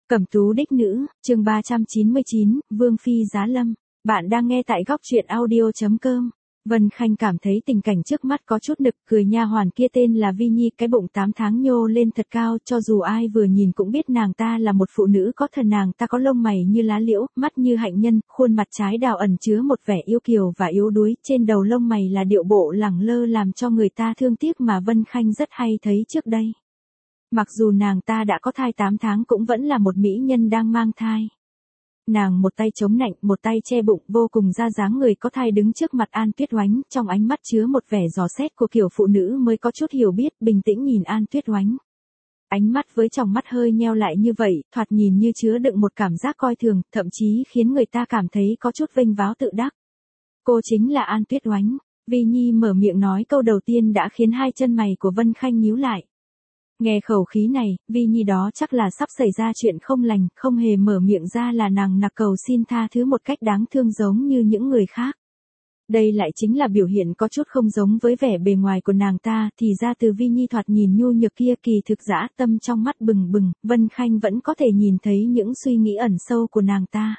Cẩm tú đích nữ, chương 399, Vương Phi Giá Lâm. Bạn đang nghe tại góc truyện audio.com. Vân Khanh cảm thấy tình cảnh trước mắt có chút nực cười, nha hoàn kia tên là Vi Nhi, cái bụng 8 tháng nhô lên thật cao, cho dù ai vừa nhìn cũng biết nàng ta là một phụ nữ có thần. Nàng ta có lông mày như lá liễu, mắt như hạnh nhân, khuôn mặt trái đào ẩn chứa một vẻ yêu kiều và yếu đuối, trên đầu lông mày là điệu bộ lẳng lơ làm cho người ta thương tiếc mà Vân Khanh rất hay thấy trước đây. Mặc dù nàng ta đã có thai 8 tháng cũng vẫn là một mỹ nhân đang mang thai. Nàng một tay chống nạnh, một tay che bụng, vô cùng ra dáng người có thai đứng trước mặt An Tuyết Oánh, trong ánh mắt chứa một vẻ dò xét của kiểu phụ nữ mới có chút hiểu biết, bình tĩnh nhìn An Tuyết Oánh. Ánh mắt với tròng mắt hơi nheo lại như vậy, thoạt nhìn như chứa đựng một cảm giác coi thường, thậm chí khiến người ta cảm thấy có chút vênh váo tự đắc. Cô chính là An Tuyết Oánh. Vi Nhi mở miệng nói câu đầu tiên đã khiến hai chân mày của Vân Khanh nhíu lại. Nghe khẩu khí này, Vi Nhi đó chắc là sắp xảy ra chuyện không lành, không hề mở miệng ra là nàng nặc cầu xin tha thứ một cách đáng thương giống như những người khác. Đây lại chính là biểu hiện có chút không giống với vẻ bề ngoài của nàng ta, thì ra từ Vi Nhi thoạt nhìn nhu nhược kia kỳ thực dã tâm trong mắt bừng bừng, Vân Khanh vẫn có thể nhìn thấy những suy nghĩ ẩn sâu của nàng ta.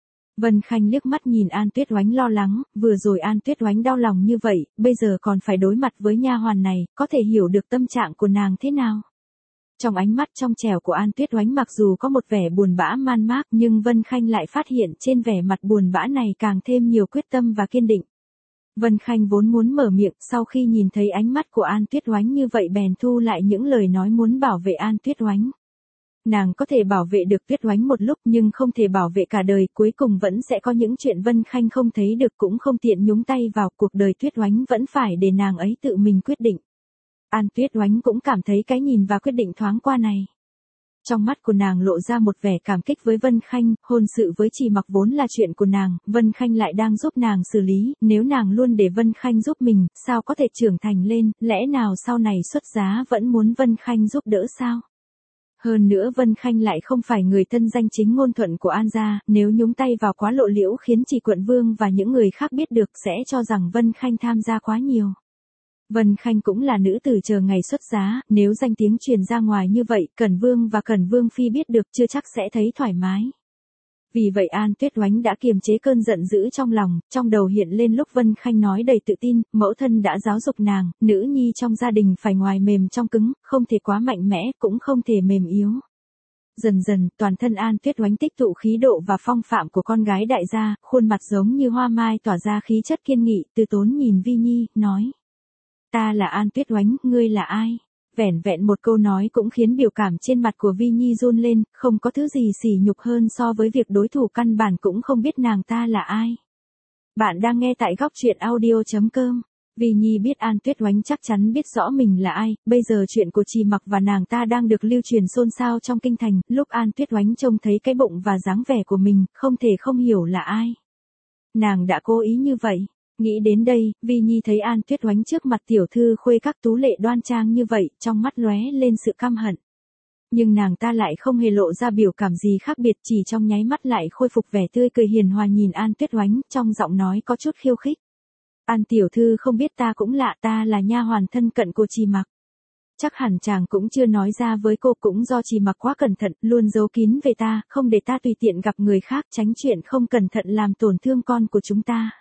Vân Khanh liếc mắt nhìn An Tuyết Oánh lo lắng, vừa rồi An Tuyết Oánh đau lòng như vậy, bây giờ còn phải đối mặt với nha hoàn này, có thể hiểu được tâm trạng của nàng thế nào. Trong ánh mắt trong trẻo của An Tuyết Oánh mặc dù có một vẻ buồn bã man mác, nhưng Vân Khanh lại phát hiện trên vẻ mặt buồn bã này càng thêm nhiều quyết tâm và kiên định. Vân Khanh vốn muốn mở miệng, sau khi nhìn thấy ánh mắt của An Tuyết Oánh như vậy bèn thu lại những lời nói muốn bảo vệ An Tuyết Oánh. Nàng có thể bảo vệ được Tuyết Oánh một lúc nhưng không thể bảo vệ cả đời, cuối cùng vẫn sẽ có những chuyện Vân Khanh không thấy được, cũng không tiện nhúng tay vào, cuộc đời Tuyết Oánh vẫn phải để nàng ấy tự mình quyết định. An Tuyết Oánh cũng cảm thấy cái nhìn và quyết định thoáng qua này. Trong mắt của nàng lộ ra một vẻ cảm kích với Vân Khanh, hôn sự với Trì Mặc vốn là chuyện của nàng, Vân Khanh lại đang giúp nàng xử lý, nếu nàng luôn để Vân Khanh giúp mình, sao có thể trưởng thành lên, lẽ nào sau này xuất giá vẫn muốn Vân Khanh giúp đỡ sao? Hơn nữa Vân Khanh lại không phải người thân danh chính ngôn thuận của An gia, nếu nhúng tay vào quá lộ liễu khiến Trì Quận Vương và những người khác biết được sẽ cho rằng Vân Khanh tham gia quá nhiều. Vân Khanh cũng là nữ tử chờ ngày xuất giá, nếu danh tiếng truyền ra ngoài như vậy, Cẩn Vương và Cẩn Vương Phi biết được chưa chắc sẽ thấy thoải mái. Vì vậy An Tuyết Oánh đã kiềm chế cơn giận dữ trong lòng, trong đầu hiện lên lúc Vân Khanh nói đầy tự tin, mẫu thân đã giáo dục nàng, nữ nhi trong gia đình phải ngoài mềm trong cứng, không thể quá mạnh mẽ, cũng không thể mềm yếu. Dần dần, toàn thân An Tuyết Oánh tích tụ khí độ và phong phạm của con gái đại gia, khuôn mặt giống như hoa mai tỏa ra khí chất kiên nghị, từ tốn nhìn Vi Nhi, nói. Ta là An Tuyết Oánh, ngươi là ai? Vẻn vẹn một câu nói cũng khiến biểu cảm trên mặt của Vi Nhi run lên, không có thứ gì sỉ nhục hơn so với việc đối thủ căn bản cũng không biết nàng ta là ai. Bạn đang nghe tại góc truyện audio.com. Vi Nhi biết An Tuyết Oánh chắc chắn biết rõ mình là ai, bây giờ chuyện của Trì Mặc và nàng ta đang được lưu truyền xôn xao trong kinh thành, lúc An Tuyết Oánh trông thấy cái bụng và dáng vẻ của mình, không thể không hiểu là ai. Nàng đã cố ý như vậy. Nghĩ đến đây, Vi Nhi thấy An Tuyết Oánh trước mặt tiểu thư khuê các tú lệ đoan trang như vậy, trong mắt lóe lên sự căm hận. Nhưng nàng ta lại không hề lộ ra biểu cảm gì khác biệt, chỉ trong nháy mắt lại khôi phục vẻ tươi cười hiền hòa nhìn An Tuyết Oánh, trong giọng nói có chút khiêu khích. An tiểu thư không biết ta cũng lạ, ta là nha hoàn thân cận của Trì Mặc. Chắc hẳn chàng cũng chưa nói ra với cô, cũng do Trì Mặc quá cẩn thận, luôn giấu kín về ta, không để ta tùy tiện gặp người khác, tránh chuyện không cẩn thận làm tổn thương con của chúng ta.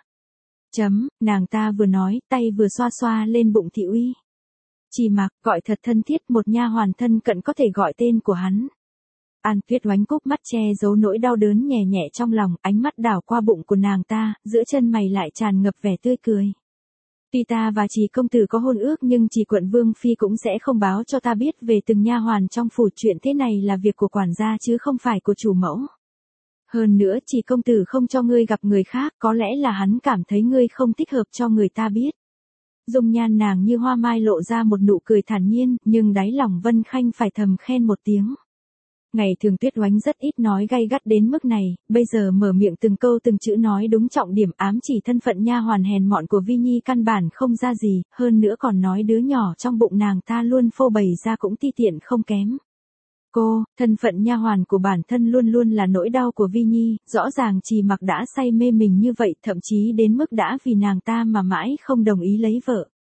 Nàng ta vừa nói, tay vừa xoa xoa lên bụng thị uy. Trì Mặc, gọi thật thân thiết, một nha hoàn thân cận có thể gọi tên của hắn. An Tuyết Oánh cúp mắt che giấu nỗi đau đớn nhẹ nhẹ trong lòng, ánh mắt đảo qua bụng của nàng ta, giữa chân mày lại tràn ngập vẻ tươi cười. Tuy ta và Trì công tử có hôn ước nhưng Trì Quận Vương Phi cũng sẽ không báo cho ta biết về từng nha hoàn trong phủ, chuyện thế này là việc của quản gia chứ không phải của chủ mẫu. Hơn nữa Trì công tử không cho ngươi gặp người khác, có lẽ là hắn cảm thấy ngươi không thích hợp cho người ta biết. Dung nhan nàng như hoa mai lộ ra một nụ cười thản nhiên, nhưng đáy lòng Vân Khanh phải thầm khen một tiếng. Ngày thường Tuyết Oánh rất ít nói gay gắt đến mức này, bây giờ mở miệng từng câu từng chữ nói đúng trọng điểm, ám chỉ thân phận nha hoàn hèn mọn của Vi Nhi căn bản không ra gì, hơn nữa còn nói đứa nhỏ trong bụng nàng ta luôn phô bày ra cũng ti tiện không kém. Cô, thân phận nha hoàn của bản thân luôn luôn là nỗi đau của Vi Nhi, rõ ràng Trì Mặc đã say mê mình như vậy, thậm chí đến mức đã vì nàng ta mà mãi không đồng ý lấy vợ.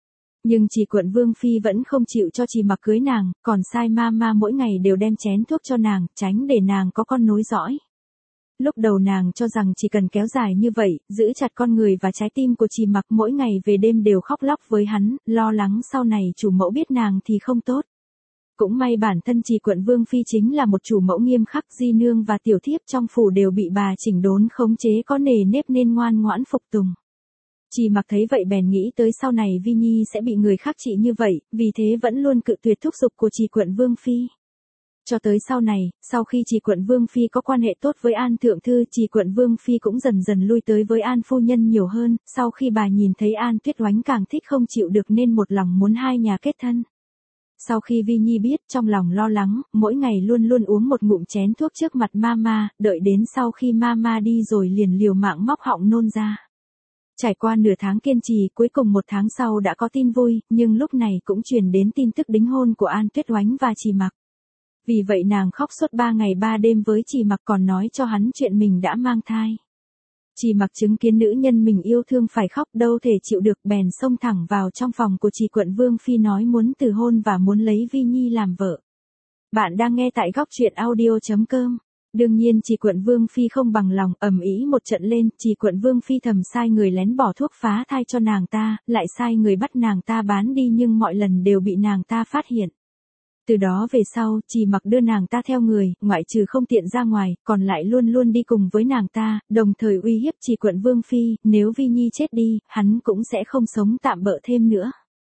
Nhưng chị Quận Vương Phi vẫn không chịu cho chị Mặc cưới nàng, còn sai mama mỗi ngày đều đem chén thuốc cho nàng, tránh để nàng có con nối dõi. Lúc đầu nàng cho rằng chỉ cần kéo dài như vậy, giữ chặt con người và trái tim của chị Mặc mỗi ngày về đêm đều khóc lóc với hắn, lo lắng sau này chủ mẫu biết nàng thì không tốt. Cũng may bản thân chị Quận Vương Phi chính là một chủ mẫu nghiêm khắc, di nương và tiểu thiếp trong phủ đều bị bà chỉnh đốn khống chế có nề nếp nên ngoan ngoãn phục tùng. Chị Mặc thấy vậy bèn nghĩ tới sau này Vi Nhi sẽ bị người khác trị như vậy, vì thế vẫn luôn cự tuyệt thúc giục của chị Quận Vương Phi. Cho tới sau này, sau khi chị Quận Vương Phi có quan hệ tốt với An Thượng Thư, chị Quận Vương Phi cũng dần dần lui tới với An Phu Nhân nhiều hơn, sau khi bà nhìn thấy An Tuyết Oánh càng thích không chịu được nên một lòng muốn hai nhà kết thân. Sau khi Vi Nhi biết, trong lòng lo lắng, mỗi ngày luôn luôn uống một ngụm chén thuốc trước mặt mama, đợi đến sau khi mama đi rồi liền liều mạng móc họng nôn ra. Trải qua nửa tháng kiên trì, cuối cùng một tháng sau đã có tin vui, nhưng lúc này cũng truyền đến tin tức đính hôn của An Tuyết Oánh và chị Mặc. Vì vậy nàng khóc suốt 3 ngày 3 đêm với chị Mặc, còn nói cho hắn chuyện mình đã mang thai. Chị Mặc chứng kiến nữ nhân mình yêu thương phải khóc đâu thể chịu được, bèn xông thẳng vào trong phòng của chị Quận Vương Phi nói muốn từ hôn và muốn lấy Vi Nhi làm vợ. Bạn đang nghe tại góc truyện audio.com. Đương nhiên chị Quận Vương Phi không bằng lòng, ầm ĩ một trận lên, chị Quận Vương Phi thầm sai người lén bỏ thuốc phá thai cho nàng ta, lại sai người bắt nàng ta bán đi nhưng mọi lần đều bị nàng ta phát hiện. Từ đó về sau, chị Mặc đưa nàng ta theo người, ngoại trừ không tiện ra ngoài, còn lại luôn luôn đi cùng với nàng ta, đồng thời uy hiếp chị Quận Vương Phi, nếu Vi Nhi chết đi, hắn cũng sẽ không sống tạm bợ thêm nữa.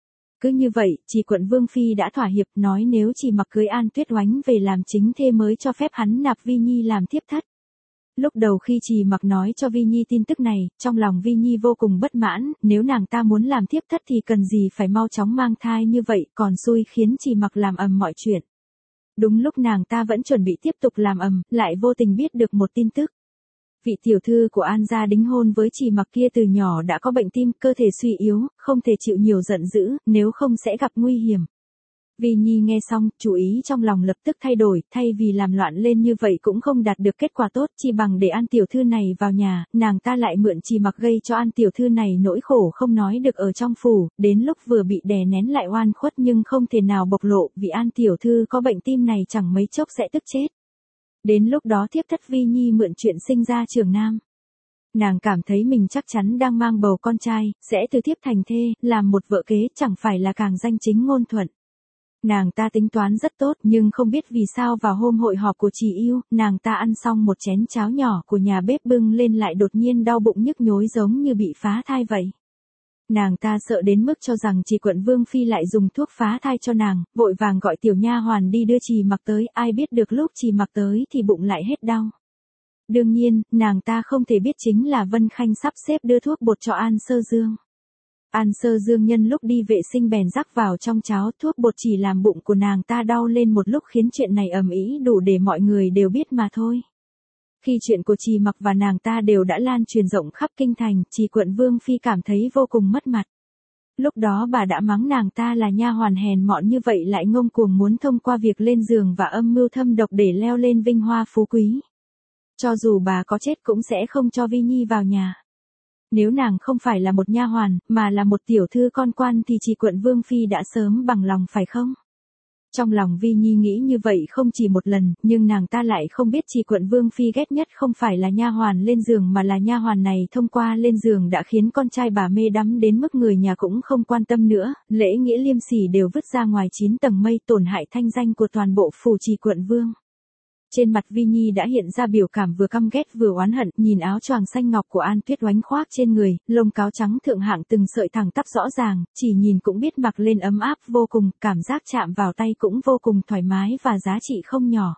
Cứ như vậy, chị Quận Vương Phi đã thỏa hiệp, nói nếu chị Mặc cưới An Tuyết Oánh về làm chính thê mới cho phép hắn nạp Vi Nhi làm thiếp thất. Lúc đầu khi chị Mặc nói cho Vi Nhi tin tức này, trong lòng Vi Nhi vô cùng bất mãn, nếu nàng ta muốn làm thiếp thất thì cần gì phải mau chóng mang thai như vậy, còn xui khiến chị Mặc làm ầm mọi chuyện. Đúng lúc nàng ta vẫn chuẩn bị tiếp tục làm ầm, lại vô tình biết được một tin tức. Vị tiểu thư của An gia đính hôn với chị Mặc kia từ nhỏ đã có bệnh tim, cơ thể suy yếu, không thể chịu nhiều giận dữ, nếu không sẽ gặp nguy hiểm. Vi Nhi nghe xong, chủ ý trong lòng lập tức thay đổi, thay vì làm loạn lên như vậy cũng không đạt được kết quả tốt, chỉ bằng để An tiểu thư này vào nhà, nàng ta lại mượn chị Mặc gây cho An tiểu thư này nỗi khổ không nói được ở trong phủ, đến lúc vừa bị đè nén lại oan khuất nhưng không thể nào bộc lộ, vì An tiểu thư có bệnh tim này chẳng mấy chốc sẽ tức chết. Đến lúc đó thiếp thất Vi Nhi mượn chuyện sinh ra trưởng nam. Nàng cảm thấy mình chắc chắn đang mang bầu con trai, sẽ từ thiếp thành thê, làm một vợ kế, chẳng phải là càng danh chính ngôn thuận. Nàng ta tính toán rất tốt, nhưng không biết vì sao vào hôm hội họp của chị yêu, nàng ta ăn xong một chén cháo nhỏ của nhà bếp bưng lên lại đột nhiên đau bụng nhức nhối giống như bị phá thai vậy. Nàng ta sợ đến mức cho rằng chị Quận Vương Phi lại dùng thuốc phá thai cho nàng, vội vàng gọi tiểu nha hoàn đi đưa chị Mặc tới, ai biết được lúc chị Mặc tới thì bụng lại hết đau. Đương nhiên, nàng ta không thể biết chính là Vân Khanh sắp xếp đưa thuốc bột cho An Sơ Dương. An Sơ Dương nhân lúc đi vệ sinh bèn rắc vào trong cháo, thuốc bột chỉ làm bụng của nàng ta đau lên một lúc khiến chuyện này ầm ĩ đủ để mọi người đều biết mà thôi. Khi chuyện của chị Mặc và nàng ta đều đã lan truyền rộng khắp kinh thành, chị Quận Vương Phi cảm thấy vô cùng mất mặt. Lúc đó bà đã mắng nàng ta là nha hoàn hèn mọn như vậy lại ngông cuồng muốn thông qua việc lên giường và âm mưu thâm độc để leo lên vinh hoa phú quý. Cho dù bà có chết cũng sẽ không cho Vi Nhi vào nhà. Nếu nàng không phải là một nha hoàn, mà là một tiểu thư con quan thì chị Quận Vương Phi đã sớm bằng lòng phải không? Trong lòng Vi Nhi nghĩ như vậy không chỉ một lần, nhưng nàng ta lại không biết chị Quận Vương Phi ghét nhất không phải là nha hoàn lên giường mà là nha hoàn này thông qua lên giường đã khiến con trai bà mê đắm đến mức người nhà cũng không quan tâm nữa, lễ nghĩa liêm sỉ đều vứt ra ngoài 9 tầng mây, tổn hại thanh danh của toàn bộ phủ chị Quận Vương. Trên mặt Vi Nhi đã hiện ra biểu cảm vừa căm ghét vừa oán hận, nhìn áo choàng xanh ngọc của An Tuyết Oánh khoác trên người, lông cáo trắng thượng hạng từng sợi thẳng tắp rõ ràng, chỉ nhìn cũng biết mặc lên ấm áp vô cùng, cảm giác chạm vào tay cũng vô cùng thoải mái và giá trị không nhỏ.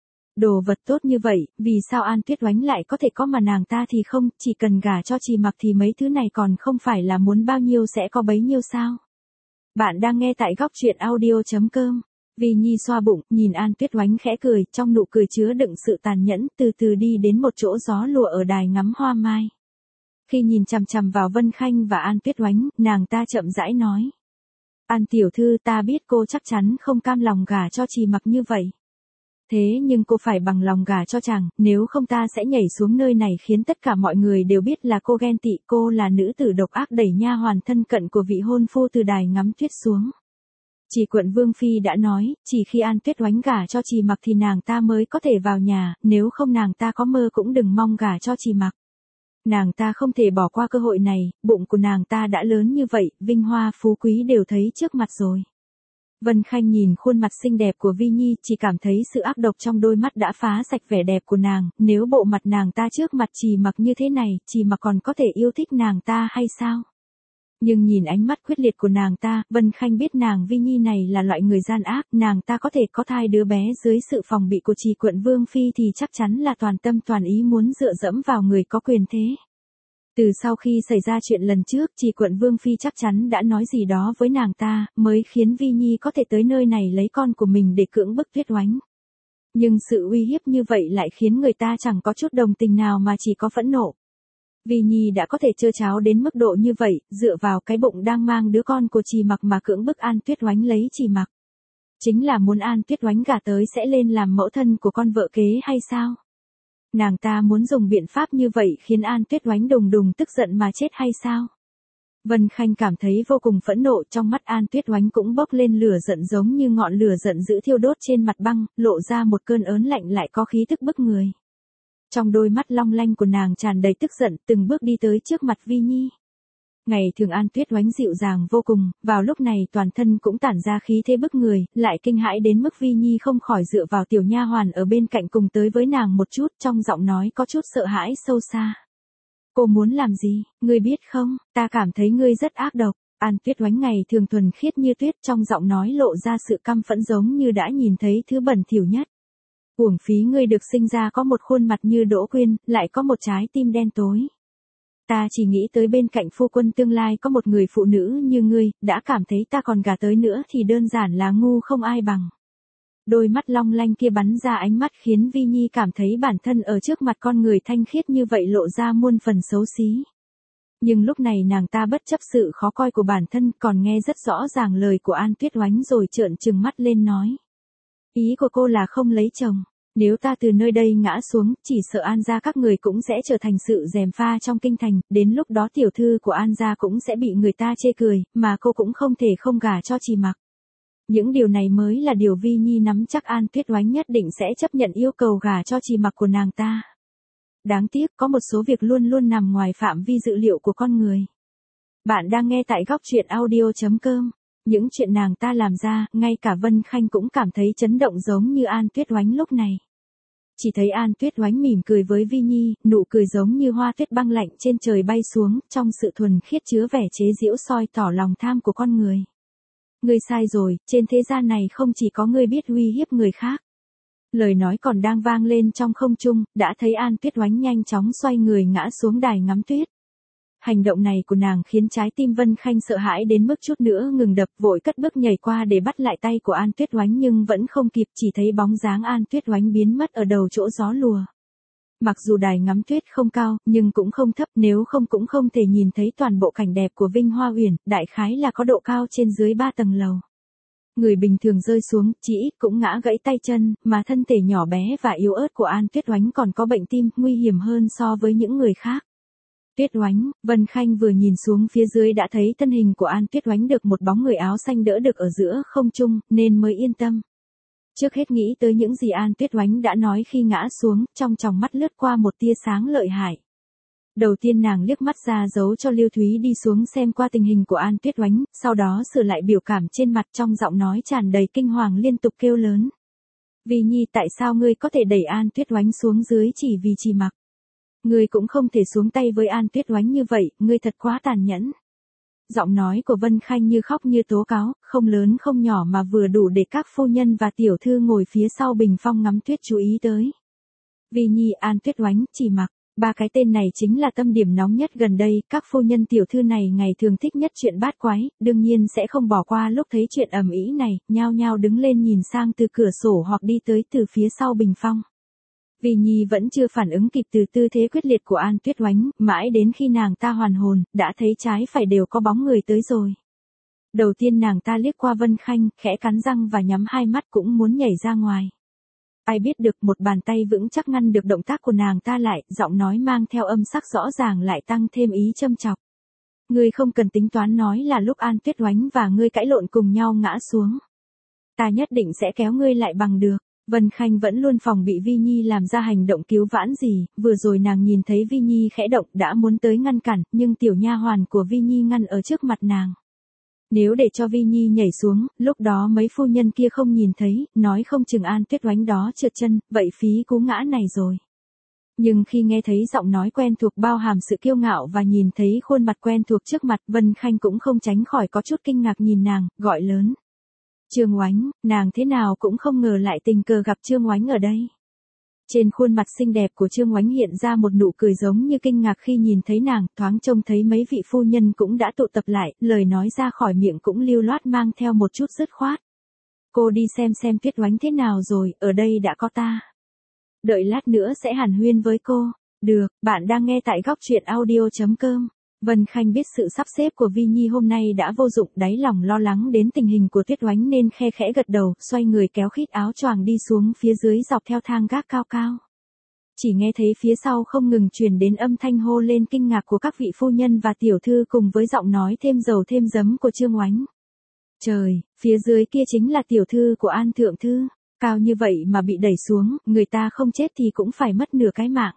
Đồ vật tốt như vậy, vì sao An Tuyết Oánh lại có thể có mà nàng ta thì không, chỉ cần gả cho chị Mặc thì mấy thứ này còn không phải là muốn bao nhiêu sẽ có bấy nhiêu sao? Bạn đang nghe tại góc truyện audio.com. Vi Nhi xoa bụng, nhìn An Tuyết Oánh khẽ cười, trong nụ cười chứa đựng sự tàn nhẫn, từ từ đi đến một chỗ gió lùa ở đài ngắm hoa mai. Khi nhìn chằm chằm vào Vân Khanh và An Tuyết Oánh, nàng ta chậm rãi nói. An tiểu thư, ta biết cô chắc chắn không cam lòng gả cho chị Mặc như vậy. Thế nhưng cô phải bằng lòng gả cho chàng, nếu không ta sẽ nhảy xuống nơi này khiến tất cả mọi người đều biết là cô ghen tị, cô là nữ tử độc ác đẩy nha hoàn thân cận của vị hôn phu từ đài ngắm tuyết xuống. Chỉ quận Vương Phi đã nói, chỉ khi An Tuyết Oánh gả cho Trì Mặc thì nàng ta mới có thể vào nhà, nếu không nàng ta có mơ cũng đừng mong gả cho Trì Mặc. Nàng ta không thể bỏ qua cơ hội này, bụng của nàng ta đã lớn như vậy, vinh hoa phú quý đều thấy trước mặt rồi. Vân Khanh nhìn khuôn mặt xinh đẹp của Vi Nhi, chỉ cảm thấy sự ác độc trong đôi mắt đã phá sạch vẻ đẹp của nàng, nếu bộ mặt nàng ta trước mặt Trì Mặc như thế này, Trì Mặc còn có thể yêu thích nàng ta hay sao? Nhưng nhìn ánh mắt quyết liệt của nàng ta, Vân Khanh biết nàng Vi Nhi này là loại người gian ác, nàng ta có thể có thai đứa bé dưới sự phòng bị của Trì quận Vương Phi thì chắc chắn là toàn tâm toàn ý muốn dựa dẫm vào người có quyền thế. Từ sau khi xảy ra chuyện lần trước, Trì quận Vương Phi chắc chắn đã nói gì đó với nàng ta, mới khiến Vi Nhi có thể tới nơi này lấy con của mình để cưỡng bức Tuyết Oánh. Nhưng sự uy hiếp như vậy lại khiến người ta chẳng có chút đồng tình nào mà chỉ có phẫn nộ. Vi Nhi đã có thể trơ cháo đến mức độ như vậy, dựa vào cái bụng đang mang đứa con của Trì Mặc mà cưỡng bức An Tuyết Oánh lấy Trì Mặc. Chính là muốn An Tuyết Oánh gả tới sẽ lên làm mẫu thân của con vợ kế hay sao? Nàng ta muốn dùng biện pháp như vậy khiến An Tuyết Oánh đùng đùng tức giận mà chết hay sao? Vân Khanh cảm thấy vô cùng phẫn nộ, trong mắt An Tuyết Oánh cũng bốc lên lửa giận giống như ngọn lửa giận dữ thiêu đốt trên mặt băng, lộ ra một cơn ớn lạnh lại có khí tức bức người. Trong đôi mắt long lanh của nàng tràn đầy tức giận, từng bước đi tới trước mặt Vi Nhi. Ngày thường An Tuyết Oánh dịu dàng vô cùng, vào lúc này toàn thân cũng tản ra khí thế bức người, lại kinh hãi đến mức Vi Nhi không khỏi dựa vào tiểu nha hoàn ở bên cạnh cùng tới với nàng một chút, trong giọng nói có chút sợ hãi sâu xa. Cô muốn làm gì, ngươi biết không, ta cảm thấy ngươi rất ác độc. An Tuyết Oánh ngày thường thuần khiết như tuyết, trong giọng nói lộ ra sự căm phẫn giống như đã nhìn thấy thứ bẩn thỉu nhất. Uổng phí ngươi được sinh ra có một khuôn mặt như Đỗ Quyên, lại có một trái tim đen tối. Ta chỉ nghĩ tới bên cạnh phu quân tương lai có một người phụ nữ như ngươi, đã cảm thấy ta còn gả tới nữa thì đơn giản là ngu không ai bằng. Đôi mắt long lanh kia bắn ra ánh mắt khiến Vi Nhi cảm thấy bản thân ở trước mặt con người thanh khiết như vậy lộ ra muôn phần xấu xí. Nhưng lúc này nàng ta bất chấp sự khó coi của bản thân còn nghe rất rõ ràng lời của An Tuyết Oánh rồi trợn trừng mắt lên nói. Ý của cô là không lấy chồng. Nếu ta từ nơi đây ngã xuống, chỉ sợ An gia các người cũng sẽ trở thành sự gièm pha trong kinh thành, đến lúc đó tiểu thư của An gia cũng sẽ bị người ta chê cười, mà cô cũng không thể không gả cho Trì Mặc. Những điều này mới là điều Vi Nhi nắm chắc An Tuyết Oánh nhất định sẽ chấp nhận yêu cầu gả cho Trì Mặc của nàng ta. Đáng tiếc có một số việc luôn luôn nằm ngoài phạm vi dự liệu của con người. Bạn đang nghe tại góc truyện audio.com. Những chuyện nàng ta làm ra, ngay cả Vân Khanh cũng cảm thấy chấn động giống như An Tuyết Oánh lúc này. Chỉ thấy An Tuyết Oánh mỉm cười với Vi Nhi, nụ cười giống như hoa tuyết băng lạnh trên trời bay xuống, trong sự thuần khiết chứa vẻ chế giễu soi tỏ lòng tham của con người. Ngươi sai rồi, trên thế gian này không chỉ có ngươi biết uy hiếp người khác. Lời nói còn đang vang lên trong không trung, đã thấy An Tuyết Oánh nhanh chóng xoay người ngã xuống đài ngắm tuyết. Hành động này của nàng khiến trái tim Vân Khanh sợ hãi đến mức chút nữa ngừng đập, vội cất bước nhảy qua để bắt lại tay của An Tuyết Oánh nhưng vẫn không kịp, chỉ thấy bóng dáng An Tuyết Oánh biến mất ở đầu chỗ gió lùa. Mặc dù đài ngắm tuyết không cao, nhưng cũng không thấp, nếu không cũng không thể nhìn thấy toàn bộ cảnh đẹp của Vinh Hoa Uyển, đại khái là có độ cao trên dưới 3 tầng lầu. Người bình thường rơi xuống, chỉ ít cũng ngã gãy tay chân, mà thân thể nhỏ bé và yếu ớt của An Tuyết Oánh còn có bệnh tim, nguy hiểm hơn so với những người khác. Tuyết Oánh, Vân Khanh vừa nhìn xuống phía dưới đã thấy thân hình của An Tuyết Oánh được một bóng người áo xanh đỡ được ở giữa không trung, nên mới yên tâm. Trước hết nghĩ tới những gì An Tuyết Oánh đã nói khi ngã xuống, trong tròng mắt lướt qua một tia sáng lợi hại. Đầu tiên nàng liếc mắt ra dấu cho Lưu Thúy đi xuống xem qua tình hình của An Tuyết Oánh, sau đó sửa lại biểu cảm trên mặt trong giọng nói tràn đầy kinh hoàng liên tục kêu lớn. Vi Nhi, tại sao ngươi có thể đẩy An Tuyết Oánh xuống dưới chỉ vì Trì Mặc? Ngươi cũng không thể xuống tay với An Tuyết Oánh như vậy, ngươi thật quá tàn nhẫn. Giọng nói của Vân Khanh như khóc như tố cáo, không lớn không nhỏ mà vừa đủ để các phu nhân và tiểu thư ngồi phía sau bình phong ngắm tuyết chú ý tới. Vi Nhi, An Tuyết Oánh, Trì Mặc, ba cái tên này chính là tâm điểm nóng nhất gần đây, các phu nhân tiểu thư này ngày thường thích nhất chuyện bát quái, đương nhiên sẽ không bỏ qua lúc thấy chuyện ầm ĩ này, nhao nhao đứng lên nhìn sang từ cửa sổ hoặc đi tới từ phía sau bình phong. Vi Nhi vẫn chưa phản ứng kịp từ tư thế quyết liệt của An Tuyết Oánh, mãi đến khi nàng ta hoàn hồn, đã thấy trái phải đều có bóng người tới rồi. Đầu tiên nàng ta liếc qua Vân Khanh, khẽ cắn răng và nhắm hai mắt cũng muốn nhảy ra ngoài. Ai biết được một bàn tay vững chắc ngăn được động tác của nàng ta lại, giọng nói mang theo âm sắc rõ ràng lại tăng thêm ý châm chọc. Ngươi không cần tính toán nói là lúc An Tuyết Oánh và ngươi cãi lộn cùng nhau ngã xuống. Ta nhất định sẽ kéo ngươi lại bằng được. Vân Khanh vẫn luôn phòng bị Vi Nhi làm ra hành động cứu vãn gì, vừa rồi nàng nhìn thấy Vi Nhi khẽ động đã muốn tới ngăn cản, nhưng tiểu nha hoàn của Vi Nhi ngăn ở trước mặt nàng. Nếu để cho Vi Nhi nhảy xuống, lúc đó mấy phu nhân kia không nhìn thấy, nói không chừng An Tuyết Oánh đó trượt chân, vậy phí cú ngã này rồi. Nhưng khi nghe thấy giọng nói quen thuộc bao hàm sự kiêu ngạo và nhìn thấy khuôn mặt quen thuộc trước mặt, Vân Khanh cũng không tránh khỏi có chút kinh ngạc nhìn nàng, gọi lớn. Trương Oánh, nàng thế nào cũng không ngờ lại tình cờ gặp Trương Oánh ở đây. Trên khuôn mặt xinh đẹp của Trương Oánh hiện ra một nụ cười giống như kinh ngạc khi nhìn thấy nàng, thoáng trông thấy mấy vị phu nhân cũng đã tụ tập lại, lời nói ra khỏi miệng cũng lưu loát mang theo một chút dứt khoát. Cô đi xem Tuyết Oánh thế nào rồi, ở đây đã có ta. Đợi lát nữa sẽ hàn huyên với cô. Được, bạn đang nghe tại góc truyện audio.com. Vân Khanh biết sự sắp xếp của Vi Nhi hôm nay đã vô dụng, đáy lòng lo lắng đến tình hình của Tuyết Oánh nên khe khẽ gật đầu, xoay người kéo khít áo choàng đi xuống phía dưới dọc theo thang gác cao cao. Chỉ nghe thấy phía sau không ngừng truyền đến âm thanh hô lên kinh ngạc của các vị phu nhân và tiểu thư cùng với giọng nói thêm dầu thêm giấm của Trương Oánh. Trời, phía dưới kia chính là tiểu thư của An thượng thư, cao như vậy mà bị đẩy xuống, người ta không chết thì cũng phải mất nửa cái mạng.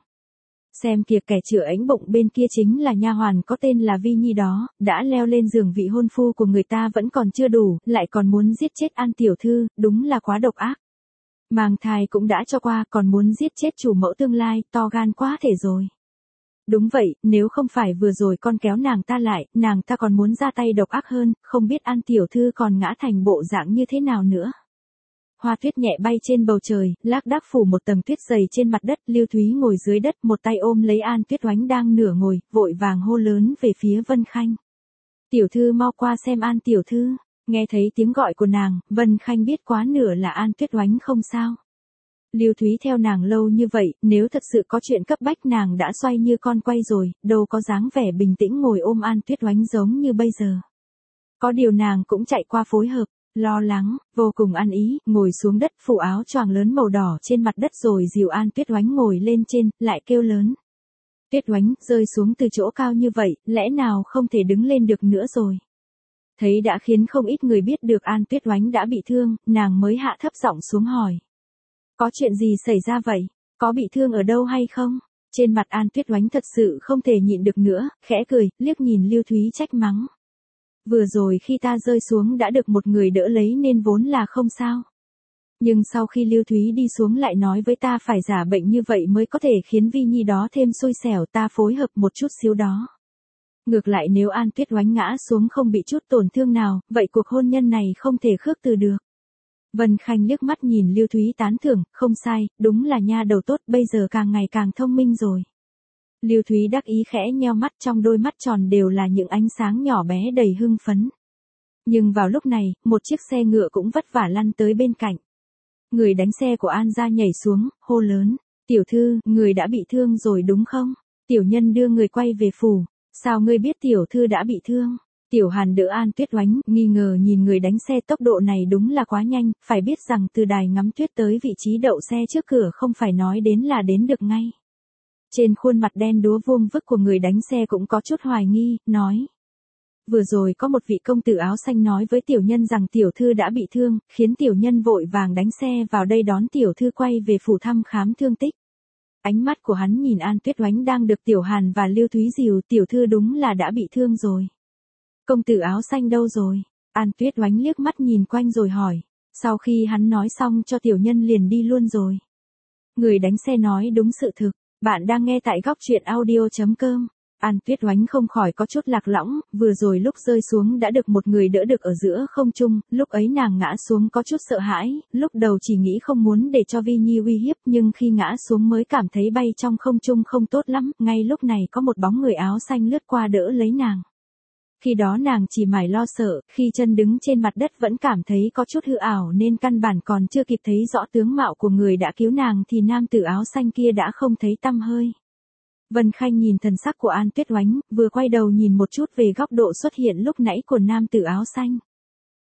Xem kìa, kẻ chữa ánh bụng bên kia chính là nha hoàn có tên là Vi Nhi đó, đã leo lên giường vị hôn phu của người ta vẫn còn chưa đủ, lại còn muốn giết chết An tiểu thư, đúng là quá độc ác. Mang thai cũng đã cho qua, còn muốn giết chết chủ mẫu tương lai, to gan quá thể rồi. Đúng vậy, nếu không phải vừa rồi con kéo nàng ta lại, nàng ta còn muốn ra tay độc ác hơn, không biết An tiểu thư còn ngã thành bộ dạng như thế nào nữa. Hoa tuyết nhẹ bay trên bầu trời, lác đác phủ một tầng tuyết dày trên mặt đất, Lưu Thúy ngồi dưới đất, một tay ôm lấy An Tuyết Oánh đang nửa ngồi, vội vàng hô lớn về phía Vân Khanh. Tiểu thư mau qua xem An tiểu thư. Nghe thấy tiếng gọi của nàng, Vân Khanh biết quá nửa là An Tuyết Oánh không sao. Lưu Thúy theo nàng lâu như vậy, nếu thật sự có chuyện cấp bách nàng đã xoay như con quay rồi, đâu có dáng vẻ bình tĩnh ngồi ôm An Tuyết Oánh giống như bây giờ. Có điều nàng cũng chạy qua phối hợp. Lo lắng, vô cùng ăn ý, ngồi xuống đất phủ áo choàng lớn màu đỏ trên mặt đất rồi dìu An Tuyết Oánh ngồi lên trên, lại kêu lớn. Tuyết Oánh, rơi xuống từ chỗ cao như vậy, lẽ nào không thể đứng lên được nữa rồi. Thấy đã khiến không ít người biết được An Tuyết Oánh đã bị thương, nàng mới hạ thấp giọng xuống hỏi. Có chuyện gì xảy ra vậy? Có bị thương ở đâu hay không? Trên mặt An Tuyết Oánh thật sự không thể nhịn được nữa, khẽ cười, liếc nhìn Lưu Thúy trách mắng. Vừa rồi khi ta rơi xuống đã được một người đỡ lấy nên vốn là không sao. Nhưng sau khi Lưu Thúy đi xuống lại nói với ta phải giả bệnh như vậy mới có thể khiến Vi Nhi đó thêm xui xẻo, ta phối hợp một chút xíu đó. Ngược lại nếu An Tuyết Oánh ngã xuống không bị chút tổn thương nào, vậy cuộc hôn nhân này không thể khước từ được. Vân Khanh liếc mắt nhìn Lưu Thúy tán thưởng, không sai, đúng là nha đầu tốt, bây giờ càng ngày càng thông minh rồi. Lưu Thúy đắc ý khẽ nheo mắt, trong đôi mắt tròn đều là những ánh sáng nhỏ bé đầy hưng phấn. Nhưng vào lúc này, một chiếc xe ngựa cũng vất vả lăn tới bên cạnh. Người đánh xe của An gia nhảy xuống, hô lớn, tiểu thư, người đã bị thương rồi đúng không? Tiểu nhân đưa người quay về phủ. Sao ngươi biết tiểu thư đã bị thương? Tiểu Hàn đỡ An Tuyết Oánh, nghi ngờ nhìn người đánh xe, tốc độ này đúng là quá nhanh, phải biết rằng từ đài ngắm tuyết tới vị trí đậu xe trước cửa không phải nói đến là đến được ngay. Trên khuôn mặt đen đúa vuông vức của người đánh xe cũng có chút hoài nghi, nói. Vừa rồi có một vị công tử áo xanh nói với tiểu nhân rằng tiểu thư đã bị thương, khiến tiểu nhân vội vàng đánh xe vào đây đón tiểu thư quay về phủ thăm khám thương tích. Ánh mắt của hắn nhìn An Tuyết Oánh đang được Tiểu Hàn và Lưu Thúy dìu, tiểu thư đúng là đã bị thương rồi. Công tử áo xanh đâu rồi? An Tuyết Oánh liếc mắt nhìn quanh rồi hỏi. Sau khi hắn nói xong cho tiểu nhân liền đi luôn rồi. Người đánh xe nói đúng sự thực. Bạn đang nghe tại góc truyện audio.com. An Tuyết Oánh không khỏi có chút lạc lõng, vừa rồi lúc rơi xuống đã được một người đỡ được ở giữa không trung, lúc ấy nàng ngã xuống có chút sợ hãi, lúc đầu chỉ nghĩ không muốn để cho Vi Nhi uy hiếp nhưng khi ngã xuống mới cảm thấy bay trong không trung không tốt lắm, ngay lúc này có một bóng người áo xanh lướt qua đỡ lấy nàng. Khi đó nàng chỉ mải lo sợ, khi chân đứng trên mặt đất vẫn cảm thấy có chút hư ảo nên căn bản còn chưa kịp thấy rõ tướng mạo của người đã cứu nàng thì nam tử áo xanh kia đã không thấy tăm hơi. Vân Khanh nhìn thần sắc của An Tuyết Oánh, vừa quay đầu nhìn một chút về góc độ xuất hiện lúc nãy của nam tử áo xanh.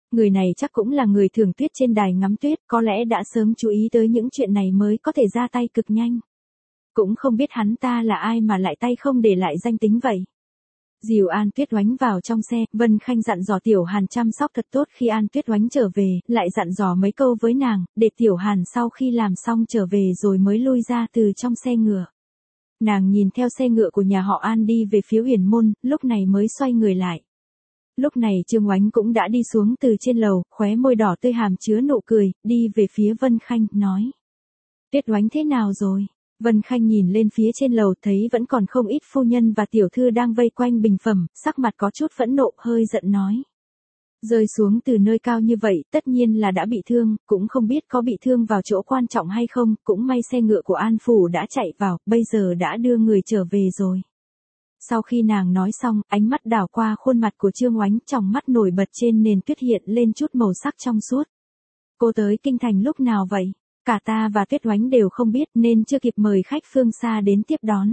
Người này chắc cũng là người thường tuyết trên đài ngắm tuyết, có lẽ đã sớm chú ý tới những chuyện này mới có thể ra tay cực nhanh. Cũng không biết hắn ta là ai mà lại tay không để lại danh tính vậy. Dìu An Tuyết Oánh vào trong xe, Vân Khanh dặn dò Tiểu Hàn chăm sóc thật tốt khi An Tuyết Oánh trở về, lại dặn dò mấy câu với nàng, để Tiểu Hàn sau khi làm xong trở về rồi mới lui ra từ trong xe ngựa. Nàng nhìn theo xe ngựa của nhà họ An đi về phía Huyền Môn, lúc này mới xoay người lại. Lúc này Trương Oánh cũng đã đi xuống từ trên lầu, khóe môi đỏ tươi hàm chứa nụ cười, đi về phía Vân Khanh, nói. Tuyết Oánh thế nào rồi? Vân Khanh nhìn lên phía trên lầu thấy vẫn còn không ít phu nhân và tiểu thư đang vây quanh bình phẩm, sắc mặt có chút phẫn nộ, hơi giận nói. Rơi xuống từ nơi cao như vậy, tất nhiên là đã bị thương, cũng không biết có bị thương vào chỗ quan trọng hay không, cũng may xe ngựa của An Phủ đã chạy vào, bây giờ đã đưa người trở về rồi. Sau khi nàng nói xong, ánh mắt đảo qua khuôn mặt của Trương Oánh, tròng mắt nổi bật trên nền tuyết hiện lên chút màu sắc trong suốt. Cô tới kinh thành lúc nào vậy? Cả ta và Tuyết Oánh đều không biết nên chưa kịp mời khách phương xa đến tiếp đón.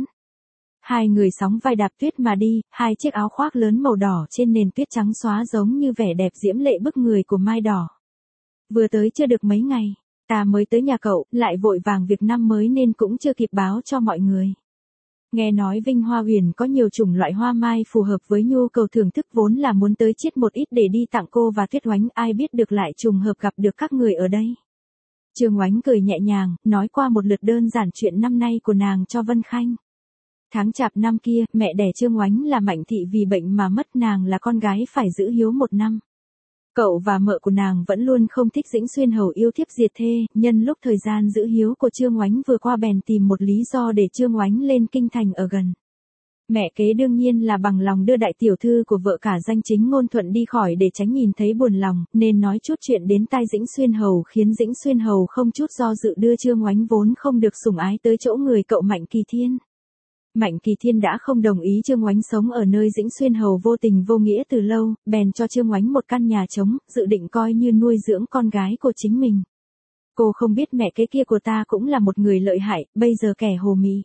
Hai người sóng vai đạp tuyết mà đi, hai chiếc áo khoác lớn màu đỏ trên nền tuyết trắng xóa giống như vẻ đẹp diễm lệ bức người của mai đỏ. Vừa tới chưa được mấy ngày, ta mới tới nhà cậu, lại vội vàng việc năm mới nên cũng chưa kịp báo cho mọi người. Nghe nói Vinh Hoa Huyền có nhiều chủng loại hoa mai phù hợp với nhu cầu thưởng thức, vốn là muốn tới chiết một ít để đi tặng cô và Tuyết Oánh, ai biết được lại trùng hợp gặp được các người ở đây. Trương Oánh cười nhẹ nhàng, nói qua một lượt đơn giản chuyện năm nay của nàng cho Vân Khanh. Tháng chạp năm kia, mẹ đẻ Trương Oánh là Mạnh Thị vì bệnh mà mất, nàng là con gái phải giữ hiếu 1 năm. Cậu và mợ của nàng vẫn luôn không thích Dĩnh Xuyên Hầu yêu thiếp diệt thê, nhân lúc thời gian giữ hiếu của Trương Oánh vừa qua bèn tìm một lý do để Trương Oánh lên kinh thành ở gần. Mẹ kế đương nhiên là bằng lòng đưa đại tiểu thư của vợ cả danh chính ngôn thuận đi khỏi để tránh nhìn thấy buồn lòng, nên nói chút chuyện đến tai Dĩnh Xuyên Hầu, khiến Dĩnh Xuyên Hầu không chút do dự đưa Trương Oánh vốn không được sủng ái tới chỗ người cậu Mạnh Kỳ Thiên. Mạnh Kỳ Thiên đã không đồng ý Trương Oánh sống ở nơi Dĩnh Xuyên Hầu vô tình vô nghĩa từ lâu, bèn cho Trương Oánh một căn nhà trống, dự định coi như nuôi dưỡng con gái của chính mình. Cô không biết mẹ kế kia của ta cũng là một người lợi hại, bây giờ kẻ hồ mị.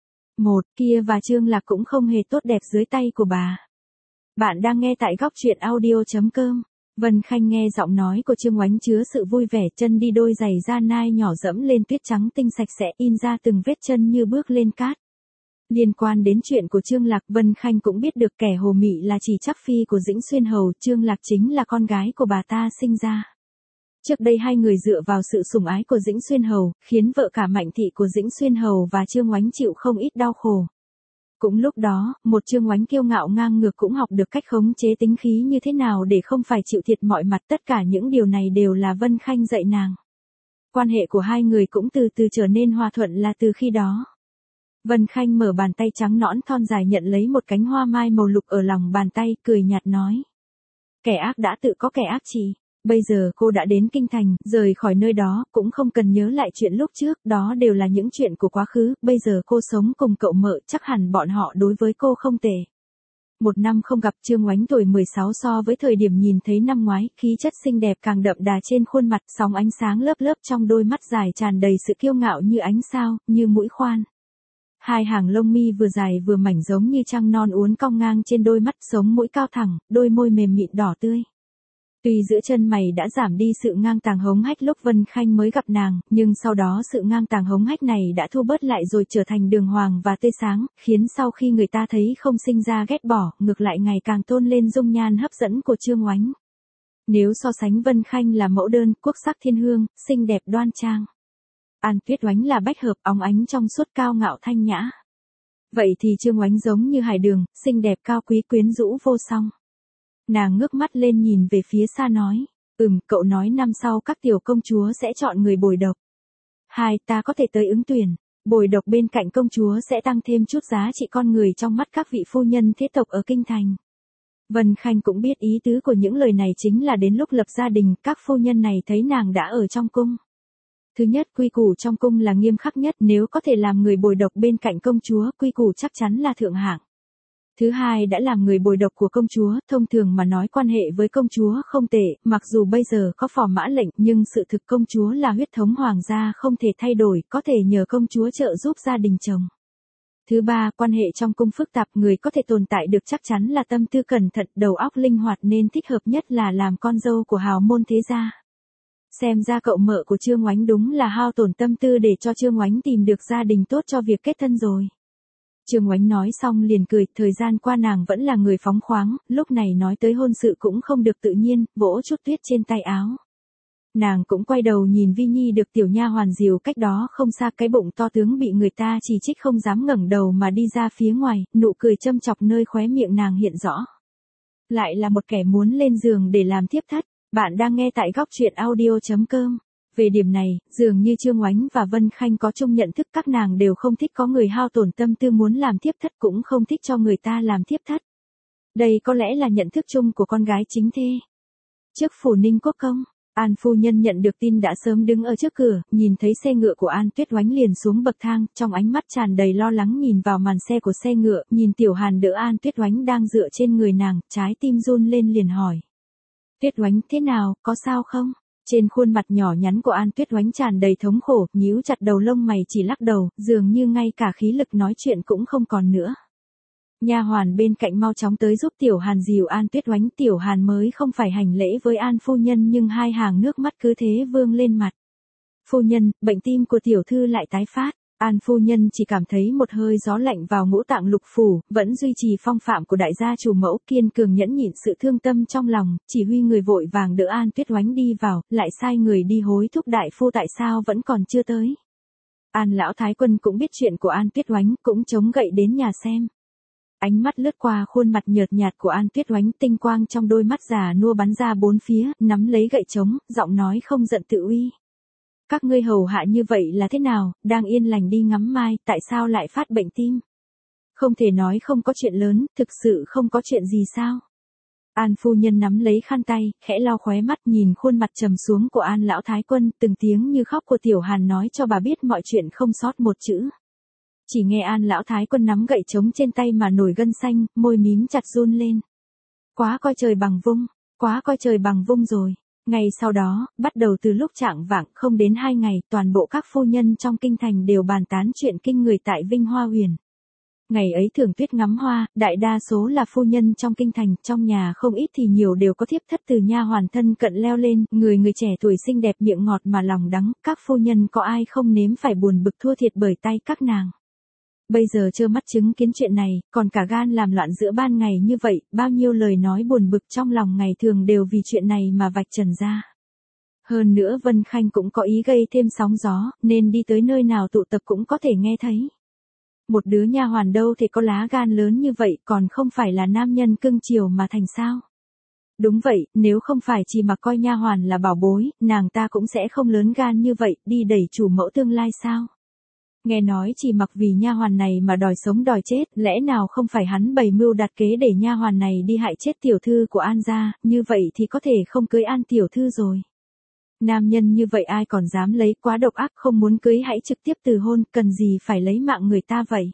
Một kia và Trương Lạc cũng không hề tốt đẹp dưới tay của bà. Bạn đang nghe tại góc truyện audio.com. Vân Khanh nghe giọng nói của Trương Oánh chứa sự vui vẻ, chân đi đôi giày da nai nhỏ dẫm lên tuyết trắng tinh sạch sẽ, in ra từng vết chân như bước lên cát. Liên quan đến chuyện của Trương Lạc, Vân Khanh cũng biết được kẻ hồ mị là chỉ chắc phi của Dĩnh Xuyên Hầu, Trương Lạc chính là con gái của bà ta sinh ra. Trước đây hai người dựa vào sự sủng ái của Dĩnh Xuyên Hầu, khiến vợ cả Mạnh Thị của Dĩnh Xuyên Hầu và Trương Oánh chịu không ít đau khổ. Cũng lúc đó, một Trương Oánh kiêu ngạo ngang ngược cũng học được cách khống chế tính khí như thế nào để không phải chịu thiệt mọi mặt, tất cả những điều này đều là Vân Khanh dạy nàng. Quan hệ của hai người cũng từ từ trở nên hòa thuận là từ khi đó. Vân Khanh mở bàn tay trắng nõn thon dài nhận lấy một cánh hoa mai màu lục ở lòng bàn tay, cười nhạt nói. Kẻ ác đã tự có kẻ ác chỉ. Bây giờ cô đã đến kinh thành, rời khỏi nơi đó, cũng không cần nhớ lại chuyện lúc trước, đó đều là những chuyện của quá khứ, bây giờ cô sống cùng cậu mợ, chắc hẳn bọn họ đối với cô không tệ. 1 năm không gặp, Trương Oánh tuổi 16 so với thời điểm nhìn thấy năm ngoái, khí chất xinh đẹp càng đậm đà trên khuôn mặt, sóng ánh sáng lớp lớp trong đôi mắt dài tràn đầy sự kiêu ngạo như ánh sao, như mũi khoan. Hai hàng lông mi vừa dài vừa mảnh giống như trăng non uốn cong ngang trên đôi mắt, sống mũi cao thẳng, đôi môi mềm mịn đỏ tươi. Tuy giữa chân mày đã giảm đi sự ngang tàng hống hách lúc Vân Khanh mới gặp nàng, nhưng sau đó sự ngang tàng hống hách này đã thu bớt lại rồi trở thành đường hoàng và tươi sáng, khiến sau khi người ta thấy không sinh ra ghét bỏ, ngược lại ngày càng tôn lên dung nhan hấp dẫn của Trương Oánh. Nếu so sánh Vân Khanh là mẫu đơn, quốc sắc thiên hương, xinh đẹp đoan trang. An Tuyết Oánh là bách hợp, óng ánh trong suốt, cao ngạo thanh nhã. Vậy thì Trương Oánh giống như hải đường, xinh đẹp cao quý quyến rũ vô song. Nàng ngước mắt lên nhìn về phía xa nói, cậu nói năm sau các tiểu công chúa sẽ chọn người bồi độc. Ta có thể tới ứng tuyển, bồi độc bên cạnh công chúa sẽ tăng thêm chút giá trị con người trong mắt các vị phu nhân thế tộc ở kinh thành. Vân Khanh cũng biết ý tứ của những lời này chính là đến lúc lập gia đình, các phu nhân này thấy nàng đã ở trong cung. Thứ nhất, quy củ trong cung là nghiêm khắc nhất, nếu có thể làm người bồi độc bên cạnh công chúa, quy củ chắc chắn là thượng hạng. Thứ hai, đã làm người bồi độc của công chúa, thông thường mà nói quan hệ với công chúa không tệ, mặc dù bây giờ có phò mã lệnh, nhưng sự thực công chúa là huyết thống hoàng gia không thể thay đổi, có thể nhờ công chúa trợ giúp gia đình chồng. Thứ ba, quan hệ trong cung phức tạp, người có thể tồn tại được chắc chắn là tâm tư cẩn thận, đầu óc linh hoạt nên thích hợp nhất là làm con dâu của hào môn thế gia. Xem ra cậu mợ của Trương Oánh đúng là hao tổn tâm tư để cho Trương Oánh tìm được gia đình tốt cho việc kết thân rồi. Trương Oánh nói xong liền cười, thời gian qua nàng vẫn là người phóng khoáng, lúc này nói tới hôn sự cũng không được tự nhiên, vỗ chút tuyết trên tay áo. Nàng cũng quay đầu nhìn Vi Nhi được tiểu nha hoàn dìu cách đó không xa, cái bụng to tướng bị người ta chỉ trích không dám ngẩng đầu mà đi ra phía ngoài, nụ cười châm chọc nơi khóe miệng nàng hiện rõ. Lại là một kẻ muốn lên giường để làm thiếp thất. Bạn đang nghe tại góc truyện audio.com. Về điểm này, dường như Trương Oánh và Vân Khanh có chung nhận thức, các nàng đều không thích có người hao tổn tâm tư muốn làm thiếp thất, cũng không thích cho người ta làm thiếp thất. Đây có lẽ là nhận thức chung của con gái chính thê. Trước phủ Ninh Quốc công, An phu nhân nhận được tin đã sớm đứng ở trước cửa, nhìn thấy xe ngựa của An Tuyết Oánh liền xuống bậc thang, trong ánh mắt tràn đầy lo lắng nhìn vào màn xe của xe ngựa, nhìn Tiểu Hàn đỡ An Tuyết Oánh đang dựa trên người nàng, trái tim run lên liền hỏi. Tuyết Oánh thế nào, có sao không? Trên khuôn mặt nhỏ nhắn của An Tuyết Oánh tràn đầy thống khổ, nhíu chặt đầu lông mày chỉ lắc đầu, dường như ngay cả khí lực nói chuyện cũng không còn nữa. Nha hoàn bên cạnh mau chóng tới giúp Tiểu Hàn dìu An Tuyết Oánh. Tiểu Hàn mới không phải hành lễ với An phu nhân nhưng hai hàng nước mắt cứ thế vương lên mặt. Phu nhân, bệnh tim của tiểu thư lại tái phát. An phu nhân chỉ cảm thấy một hơi gió lạnh vào ngũ tạng lục phủ, vẫn duy trì phong phạm của đại gia chủ mẫu, kiên cường nhẫn nhịn sự thương tâm trong lòng, chỉ huy người vội vàng đỡ An Tuyết Oánh đi vào, lại sai người đi hối thúc đại phu tại sao vẫn còn chưa tới. An lão thái quân cũng biết chuyện của An Tuyết Oánh, cũng chống gậy đến nhà xem. Ánh mắt lướt qua khuôn mặt nhợt nhạt của An Tuyết Oánh, tinh quang trong đôi mắt già nua bắn ra bốn phía, nắm lấy gậy trống, giọng nói không giận tự uy. Các ngươi hầu hạ như vậy là thế nào, đang yên lành đi ngắm mai, tại sao lại phát bệnh tim? Không thể nói không có chuyện lớn, thực sự không có chuyện gì sao? An phu nhân nắm lấy khăn tay, khẽ lau khóe mắt nhìn khuôn mặt trầm xuống của An lão thái quân, từng tiếng như khóc của Tiểu Hàn nói cho bà biết mọi chuyện không sót một chữ. Chỉ nghe An lão thái quân nắm gậy trống trên tay mà nổi gân xanh, môi mím chặt run lên. Quá coi trời bằng vung, quá coi trời bằng vung rồi. Ngày sau đó, bắt đầu từ lúc chạng vạng không đến 2 ngày, toàn bộ các phu nhân trong kinh thành đều bàn tán chuyện kinh người tại Vinh Hoa Huyền. Ngày ấy thưởng tuyết ngắm hoa, đại đa số là phu nhân trong kinh thành, trong nhà không ít thì nhiều đều có thiếp thất từ nha hoàn thân cận leo lên, người trẻ tuổi xinh đẹp miệng ngọt mà lòng đắng, các phu nhân có ai không nếm phải buồn bực thua thiệt bởi tay các nàng. Bây giờ trơ mắt chứng kiến chuyện này, còn cả gan làm loạn giữa ban ngày như vậy, bao nhiêu lời nói buồn bực trong lòng ngày thường đều vì chuyện này mà vạch trần ra. Hơn nữa Vân Khanh cũng có ý gây thêm sóng gió, nên đi tới nơi nào tụ tập cũng có thể nghe thấy. Một đứa nha hoàn đâu thể có lá gan lớn như vậy, còn không phải là nam nhân cưng chiều mà thành sao? Đúng vậy, nếu không phải chỉ mà coi nha hoàn là bảo bối, nàng ta cũng sẽ không lớn gan như vậy, đi đẩy chủ mẫu tương lai sao? Nghe nói chỉ mặc vì nha hoàn này mà đòi sống đòi chết, lẽ nào không phải hắn bày mưu đặt kế để nha hoàn này đi hại chết tiểu thư của An gia, như vậy thì có thể không cưới An tiểu thư rồi. Nam nhân như vậy ai còn dám lấy, quá độc ác, không muốn cưới hãy trực tiếp từ hôn, cần gì phải lấy mạng người ta vậy.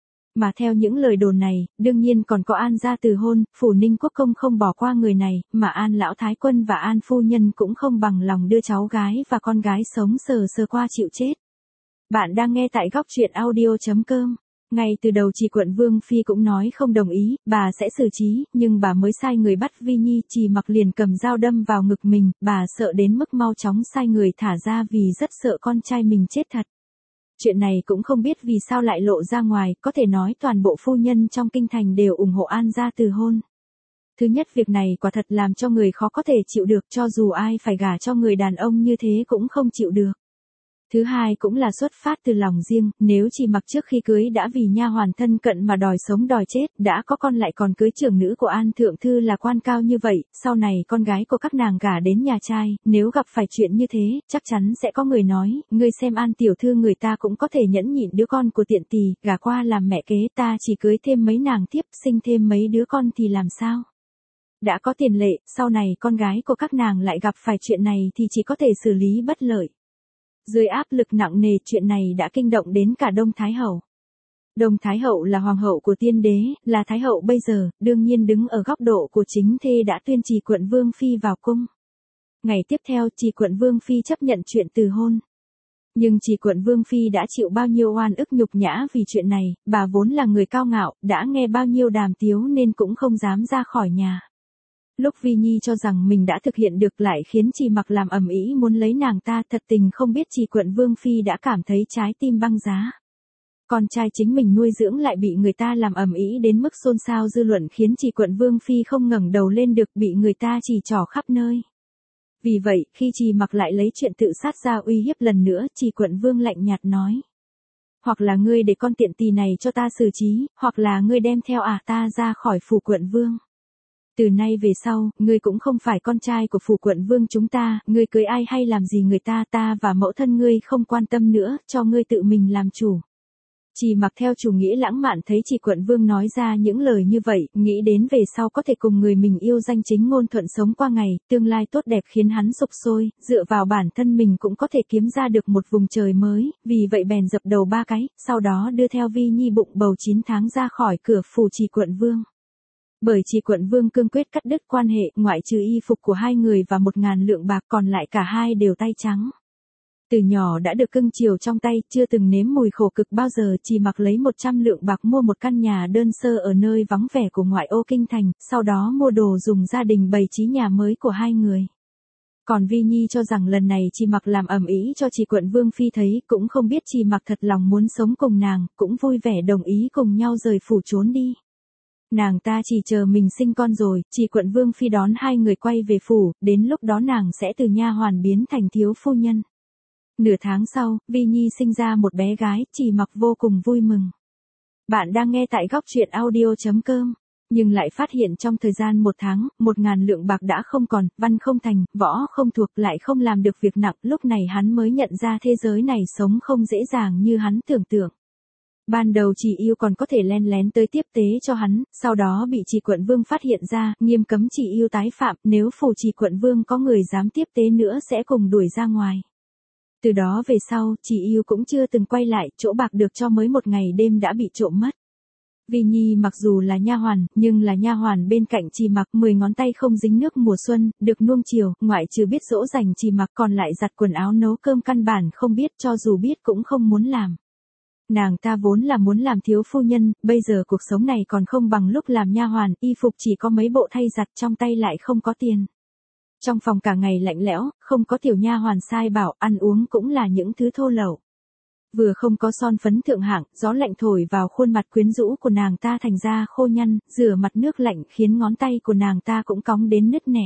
Mà theo những lời đồn này, đương nhiên còn có An gia từ hôn, phủ Ninh Quốc công không bỏ qua người này, mà An lão thái quân và An phu nhân cũng không bằng lòng đưa cháu gái và con gái sống sờ sờ qua chịu chết. Bạn đang nghe tại góc truyện audio.com. Ngay từ đầu Trì quận Vương Phi cũng nói không đồng ý, bà sẽ xử trí, nhưng bà mới sai người bắt Vi Nhi, Trì Mặc liền cầm dao đâm vào ngực mình, bà sợ đến mức mau chóng sai người thả ra vì rất sợ con trai mình chết thật. Chuyện này cũng không biết vì sao lại lộ ra ngoài, có thể nói toàn bộ phu nhân trong kinh thành đều ủng hộ An gia từ hôn. Thứ nhất, việc này quả thật làm cho người khó có thể chịu được, cho dù ai phải gả cho người đàn ông như thế cũng không chịu được. Thứ hai cũng là xuất phát từ lòng riêng, nếu Trì Mặc trước khi cưới đã vì nha hoàn thân cận mà đòi sống đòi chết, đã có con lại còn cưới trưởng nữ của An thượng thư là quan cao như vậy, sau này con gái của các nàng gả đến nhà trai, nếu gặp phải chuyện như thế, chắc chắn sẽ có người nói, ngươi xem An tiểu thư người ta cũng có thể nhẫn nhịn đứa con của tiện tỳ, gả qua làm mẹ kế, ta chỉ cưới thêm mấy nàng tiếp, sinh thêm mấy đứa con thì làm sao? Đã có tiền lệ, sau này con gái của các nàng lại gặp phải chuyện này thì chỉ có thể xử lý bất lợi. Dưới áp lực nặng nề, chuyện này đã kinh động đến cả Đông Thái Hậu. Đông Thái Hậu là hoàng hậu của tiên đế, là Thái Hậu bây giờ, đương nhiên đứng ở góc độ của chính thê đã tuyên Trì quận Vương Phi vào cung. Ngày tiếp theo Trì quận Vương Phi chấp nhận chuyện từ hôn. Nhưng chỉ quận Vương Phi đã chịu bao nhiêu oan ức nhục nhã vì chuyện này, bà vốn là người cao ngạo, đã nghe bao nhiêu đàm tiếu nên cũng không dám ra khỏi nhà. Lúc Vi Nhi cho rằng mình đã thực hiện được lại khiến Trì Mặc làm ầm ĩ muốn lấy nàng ta, thật tình không biết Trì quận Vương Phi đã cảm thấy trái tim băng giá. Con trai chính mình nuôi dưỡng lại bị người ta làm ầm ĩ đến mức xôn xao dư luận khiến Trì quận Vương Phi không ngẩng đầu lên được, bị người ta chỉ trỏ khắp nơi. Vì vậy, khi Trì Mặc lại lấy chuyện tự sát ra uy hiếp lần nữa, Trì quận Vương lạnh nhạt nói. Hoặc là ngươi để con tiện tỳ này cho ta xử trí, hoặc là ngươi đem theo ta ra khỏi phủ quận Vương. Từ nay về sau, ngươi cũng không phải con trai của phủ quận Vương chúng ta, ngươi cưới ai hay làm gì người ta, ta và mẫu thân ngươi không quan tâm nữa, cho ngươi tự mình làm chủ. Trì Mặc theo chủ nghĩa lãng mạn thấy Trì quận Vương nói ra những lời như vậy, nghĩ đến về sau có thể cùng người mình yêu danh chính ngôn thuận sống qua ngày, tương lai tốt đẹp khiến hắn sục sôi, dựa vào bản thân mình cũng có thể kiếm ra được một vùng trời mới, vì vậy bèn dập đầu 3 cái, sau đó đưa theo Vi Nhi bụng bầu 9 tháng ra khỏi cửa phủ Trì quận Vương. Bởi Trì quận Vương cương quyết cắt đứt quan hệ, ngoại trừ y phục của hai người và 1.000 lượng bạc, còn lại cả hai đều tay trắng. Từ nhỏ đã được cưng chiều trong tay, chưa từng nếm mùi khổ cực bao giờ, Trì Mặc lấy 100 lượng bạc mua một căn nhà đơn sơ ở nơi vắng vẻ của ngoại ô kinh thành, sau đó mua đồ dùng gia đình bày trí nhà mới của hai người. Còn Vi Nhi cho rằng lần này Trì Mặc làm ầm ĩ cho Trì quận Vương Phi thấy, cũng không biết Trì Mặc thật lòng muốn sống cùng nàng, cũng vui vẻ đồng ý cùng nhau rời phủ trốn đi. Nàng ta chỉ chờ mình sinh con rồi, Trì quận Vương Phi đón hai người quay về phủ, đến lúc đó nàng sẽ từ nha hoàn biến thành thiếu phu nhân. Nửa tháng sau, Vi Nhi sinh ra một bé gái, Trì Mặc vô cùng vui mừng. Bạn đang nghe tại góc truyện audio.com, nhưng lại phát hiện trong thời gian 1 tháng, 1.000 lượng bạc đã không còn, văn không thành, võ không thuộc, lại không làm được việc nặng, lúc này hắn mới nhận ra thế giới này sống không dễ dàng như hắn tưởng tượng. Ban đầu Trì Yêu còn có thể len lén tới tiếp tế cho hắn, sau đó bị Trì quận Vương phát hiện ra, nghiêm cấm Trì Yêu tái phạm, nếu phủ Trì quận Vương có người dám tiếp tế nữa sẽ cùng đuổi ra ngoài. Từ đó về sau, Trì Yêu cũng chưa từng quay lại, chỗ bạc được cho mới 1 ngày đêm đã bị trộm mất. Vi Nhi mặc dù là nha hoàn, nhưng là nha hoàn bên cạnh Trì Mặc, 10 ngón tay không dính nước mùa xuân, được nuông chiều, ngoại trừ biết dỗ dành Trì Mặc còn lại giặt quần áo nấu cơm căn bản không biết, cho dù biết cũng không muốn làm. Nàng ta vốn là muốn làm thiếu phu nhân, bây giờ cuộc sống này còn không bằng lúc làm nha hoàn, y phục chỉ có mấy bộ thay giặt, trong tay lại không có tiền. Trong phòng cả ngày lạnh lẽo, không có tiểu nha hoàn sai bảo, ăn uống cũng là những thứ thô lậu. Vừa không có son phấn thượng hạng, gió lạnh thổi vào khuôn mặt quyến rũ của nàng ta thành ra khô nhăn, rửa mặt nước lạnh khiến ngón tay của nàng ta cũng cóng đến nứt nẻ.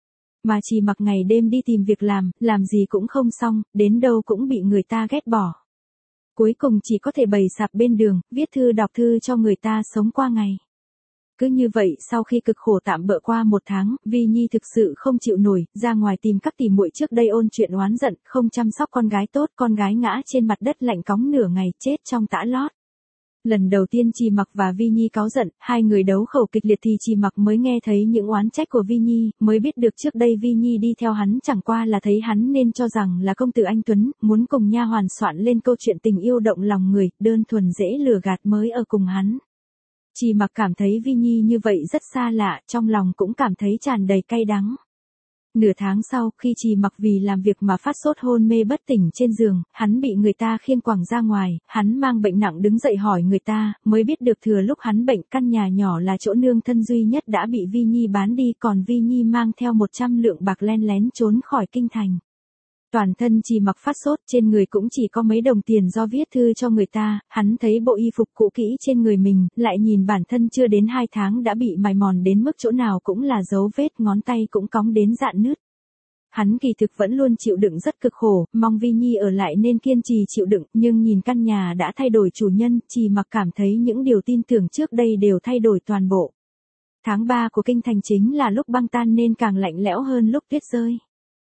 Mà Trì Mặc ngày đêm đi tìm việc làm gì cũng không xong, đến đâu cũng bị người ta ghét bỏ. Cuối cùng chỉ có thể bày sạp bên đường, viết thư đọc thư cho người ta sống qua ngày. Cứ như vậy, sau khi cực khổ tạm bợ qua 1 tháng, Vi Nhi thực sự không chịu nổi, ra ngoài tìm các tỉ muội trước đây ôn chuyện oán giận, không chăm sóc con gái tốt, con gái ngã trên mặt đất lạnh cóng nửa ngày, chết trong tã lót. Lần đầu tiên Trì Mặc và Vi Nhi cáu giận, hai người đấu khẩu kịch liệt thì Trì Mặc mới nghe thấy những oán trách của Vi Nhi, mới biết được trước đây Vi Nhi đi theo hắn chẳng qua là thấy hắn nên cho rằng là công tử anh tuấn, muốn cùng nha hoàn soạn lên câu chuyện tình yêu động lòng người, đơn thuần dễ lừa gạt mới ở cùng hắn. Trì Mặc cảm thấy Vi Nhi như vậy rất xa lạ, trong lòng cũng cảm thấy tràn đầy cay đắng. Nửa tháng sau, khi Trì Mặc vì làm việc mà phát sốt hôn mê bất tỉnh trên giường, hắn bị người ta khiêng quẳng ra ngoài, hắn mang bệnh nặng đứng dậy hỏi người ta, mới biết được thừa lúc hắn bệnh căn nhà nhỏ là chỗ nương thân duy nhất đã bị Vi Nhi bán đi, còn Vi Nhi mang theo 100 lượng bạc len lén trốn khỏi kinh thành. Toàn thân Trì Mặc phát sốt, trên người cũng chỉ có mấy đồng tiền do viết thư cho người ta, hắn thấy bộ y phục cũ kỹ trên người mình, lại nhìn bản thân chưa đến 2 tháng đã bị mài mòn đến mức chỗ nào cũng là dấu vết, ngón tay cũng cóng đến rạn nứt. Hắn kỳ thực vẫn luôn chịu đựng rất cực khổ, mong Vi Nhi ở lại nên kiên trì chịu đựng, nhưng nhìn căn nhà đã thay đổi chủ nhân, Trì Mặc cảm thấy những điều tin tưởng trước đây đều thay đổi toàn bộ. Tháng 3 của kinh thành chính là lúc băng tan nên càng lạnh lẽo hơn lúc tuyết rơi.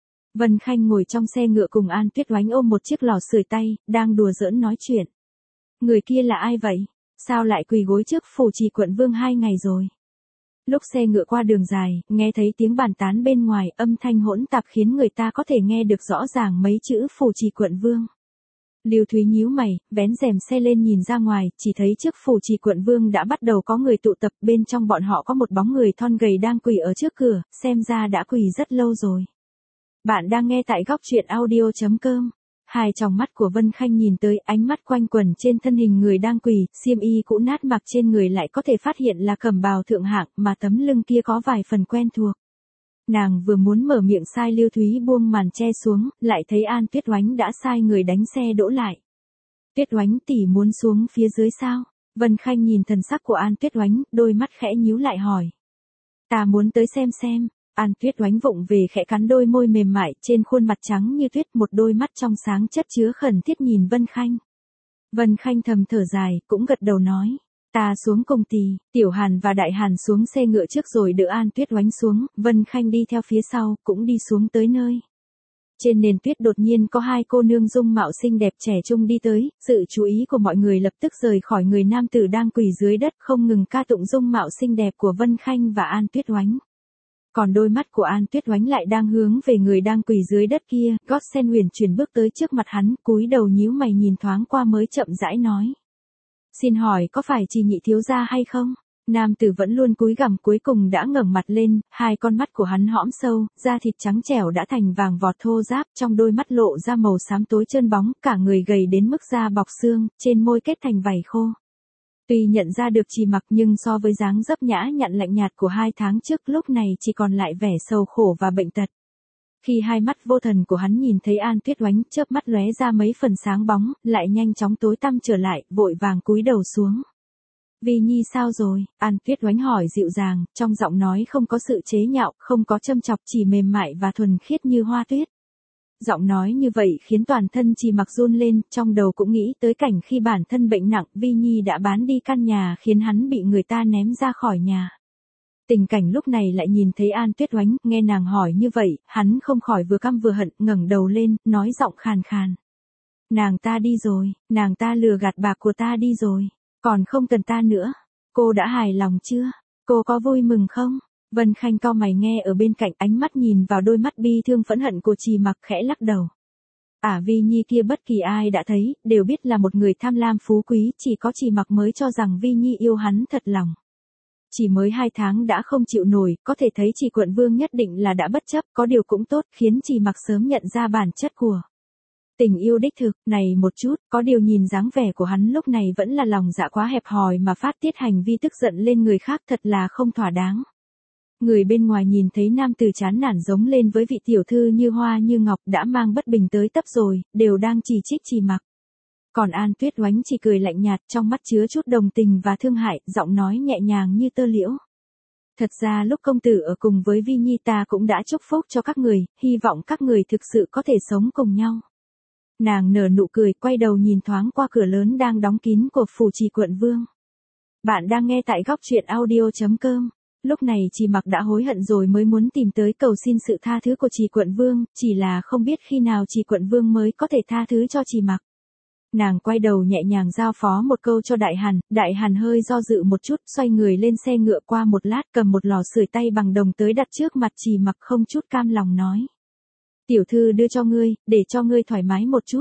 Vân Khanh ngồi trong xe ngựa cùng An Tuyết Oánh ôm một chiếc lò sưởi tay, đang đùa giỡn nói chuyện. Người kia là ai vậy? Sao lại quỳ gối trước phủ Trì quận Vương 2 ngày rồi? Lúc xe ngựa qua đường dài, nghe thấy tiếng bàn tán bên ngoài, âm thanh hỗn tạp khiến người ta có thể nghe được rõ ràng mấy chữ phủ Trì quận Vương. Lưu Thúy nhíu mày, vén rèm xe lên nhìn ra ngoài, chỉ thấy trước phủ Trì quận Vương đã bắt đầu có người tụ tập, bên trong bọn họ có một bóng người thon gầy đang quỳ ở trước cửa, xem ra đã quỳ rất lâu rồi. Bạn đang nghe tại góc truyện audio.com. Hai tròng mắt của Vân Khanh nhìn tới, ánh mắt quanh quẩn trên thân hình người đang quỳ, xiêm y cũ nát mặc trên người lại có thể phát hiện là cẩm bào thượng hạng, mà tấm lưng kia có vài phần quen thuộc. Nàng vừa muốn mở miệng sai Lưu Thúy buông màn che xuống, lại thấy An Tuyết Oánh đã sai người đánh xe đỗ lại. Tuyết Oánh tỷ muốn xuống phía dưới sao? Vân Khanh nhìn thần sắc của An Tuyết Oánh, đôi mắt khẽ nhíu lại hỏi. Ta muốn tới xem. An Tuyết Oánh vụng về khẽ cắn đôi môi mềm mại, trên khuôn mặt trắng như tuyết, một đôi mắt trong sáng chất chứa khẩn thiết nhìn Vân Khanh. Vân Khanh thầm thở dài, cũng gật đầu nói. Ta xuống cùng tỷ. Tiểu Hàn và Đại Hàn xuống xe ngựa trước rồi đỡ An Tuyết Oánh xuống, Vân Khanh đi theo phía sau, cũng đi xuống tới nơi. Trên nền tuyết đột nhiên có hai cô nương dung mạo xinh đẹp trẻ trung đi tới, sự chú ý của mọi người lập tức rời khỏi người nam tử đang quỳ dưới đất, không ngừng ca tụng dung mạo xinh đẹp của Vân Khanh và An Tuyết Oánh. Còn đôi mắt của An Tuyết Oánh lại đang hướng về người đang quỳ dưới đất kia, Gót-sen huyền chuyển bước tới trước mặt hắn, cúi đầu nhíu mày nhìn thoáng qua mới chậm rãi nói. Xin hỏi có phải Trì nhị thiếu gia hay không? Nam tử vẫn luôn cúi gằm cuối cùng đã ngẩng mặt lên, hai con mắt của hắn hõm sâu, da thịt trắng trẻo đã thành vàng vọt thô ráp, trong đôi mắt lộ ra màu xám tối trơn bóng, cả người gầy đến mức da bọc xương, trên môi kết thành vảy khô. Tuy nhận ra được Trì Mặc nhưng so với dáng dấp nhã nhặn lạnh nhạt của 2 tháng trước, lúc này chỉ còn lại vẻ sầu khổ và bệnh tật. Khi hai mắt vô thần của hắn nhìn thấy An Tuyết Oánh, chớp mắt lóe ra mấy phần sáng bóng, lại nhanh chóng tối tăm trở lại, vội vàng cúi đầu xuống. Vi Nhi sao rồi? An Tuyết Oánh hỏi dịu dàng, trong giọng nói không có sự chế nhạo, không có châm chọc, chỉ mềm mại và thuần khiết như hoa tuyết. Giọng nói như vậy khiến toàn thân Trì Mặc run lên, trong đầu cũng nghĩ tới cảnh khi bản thân bệnh nặng, Vi Nhi đã bán đi căn nhà khiến hắn bị người ta ném ra khỏi nhà. Tình cảnh lúc này lại nhìn thấy An Tuyết Oánh, nghe nàng hỏi như vậy, hắn không khỏi vừa căm vừa hận, ngẩng đầu lên, nói giọng khàn khàn. Nàng ta đi rồi, nàng ta lừa gạt bạc của ta đi rồi, còn không cần ta nữa. Cô đã hài lòng chưa? Cô có vui mừng không? Vân Khanh cau mày nghe ở bên cạnh, ánh mắt nhìn vào đôi mắt bi thương phẫn hận của Trì Mặc, khẽ lắc đầu. Vi Nhi kia bất kỳ ai đã thấy, đều biết là một người tham lam phú quý, chỉ có Trì Mặc mới cho rằng Vi Nhi yêu hắn thật lòng. Chỉ mới 2 tháng đã không chịu nổi, có thể thấy Trì quận vương nhất định là đã bất chấp, có điều cũng tốt, khiến Trì Mặc sớm nhận ra bản chất của tình yêu đích thực, này một chút, có điều nhìn dáng vẻ của hắn lúc này vẫn là lòng dạ quá hẹp hòi mà phát tiết hành vi tức giận lên người khác, thật là không thỏa đáng. Người bên ngoài nhìn thấy nam tử chán nản giống lên với vị tiểu thư như hoa như ngọc đã mang bất bình tới tấp rồi, đều đang chỉ trích Trì Mặc. Còn An Tuyết Oánh chỉ cười lạnh nhạt, trong mắt chứa chút đồng tình và thương hại, giọng nói nhẹ nhàng như tơ liễu. Thật ra lúc công tử ở cùng với Vi Nhi ta cũng đã chúc phúc cho các người, hy vọng các người thực sự có thể sống cùng nhau. Nàng nở nụ cười, quay đầu nhìn thoáng qua cửa lớn đang đóng kín của phủ Trì quận vương. Bạn đang nghe tại góc truyện audio.com. Lúc này Trì Mặc đã hối hận rồi mới muốn tìm tới cầu xin sự tha thứ của Trì quận vương, chỉ là không biết khi nào Trì quận vương mới có thể tha thứ cho Trì Mặc. Nàng quay đầu nhẹ nhàng giao phó một câu cho Đại Hàn hơi do dự một chút, xoay người lên xe ngựa, qua một lát cầm một lò sưởi tay bằng đồng tới đặt trước mặt Trì Mặc, không chút cam lòng nói. Tiểu thư đưa cho ngươi, để cho ngươi thoải mái một chút.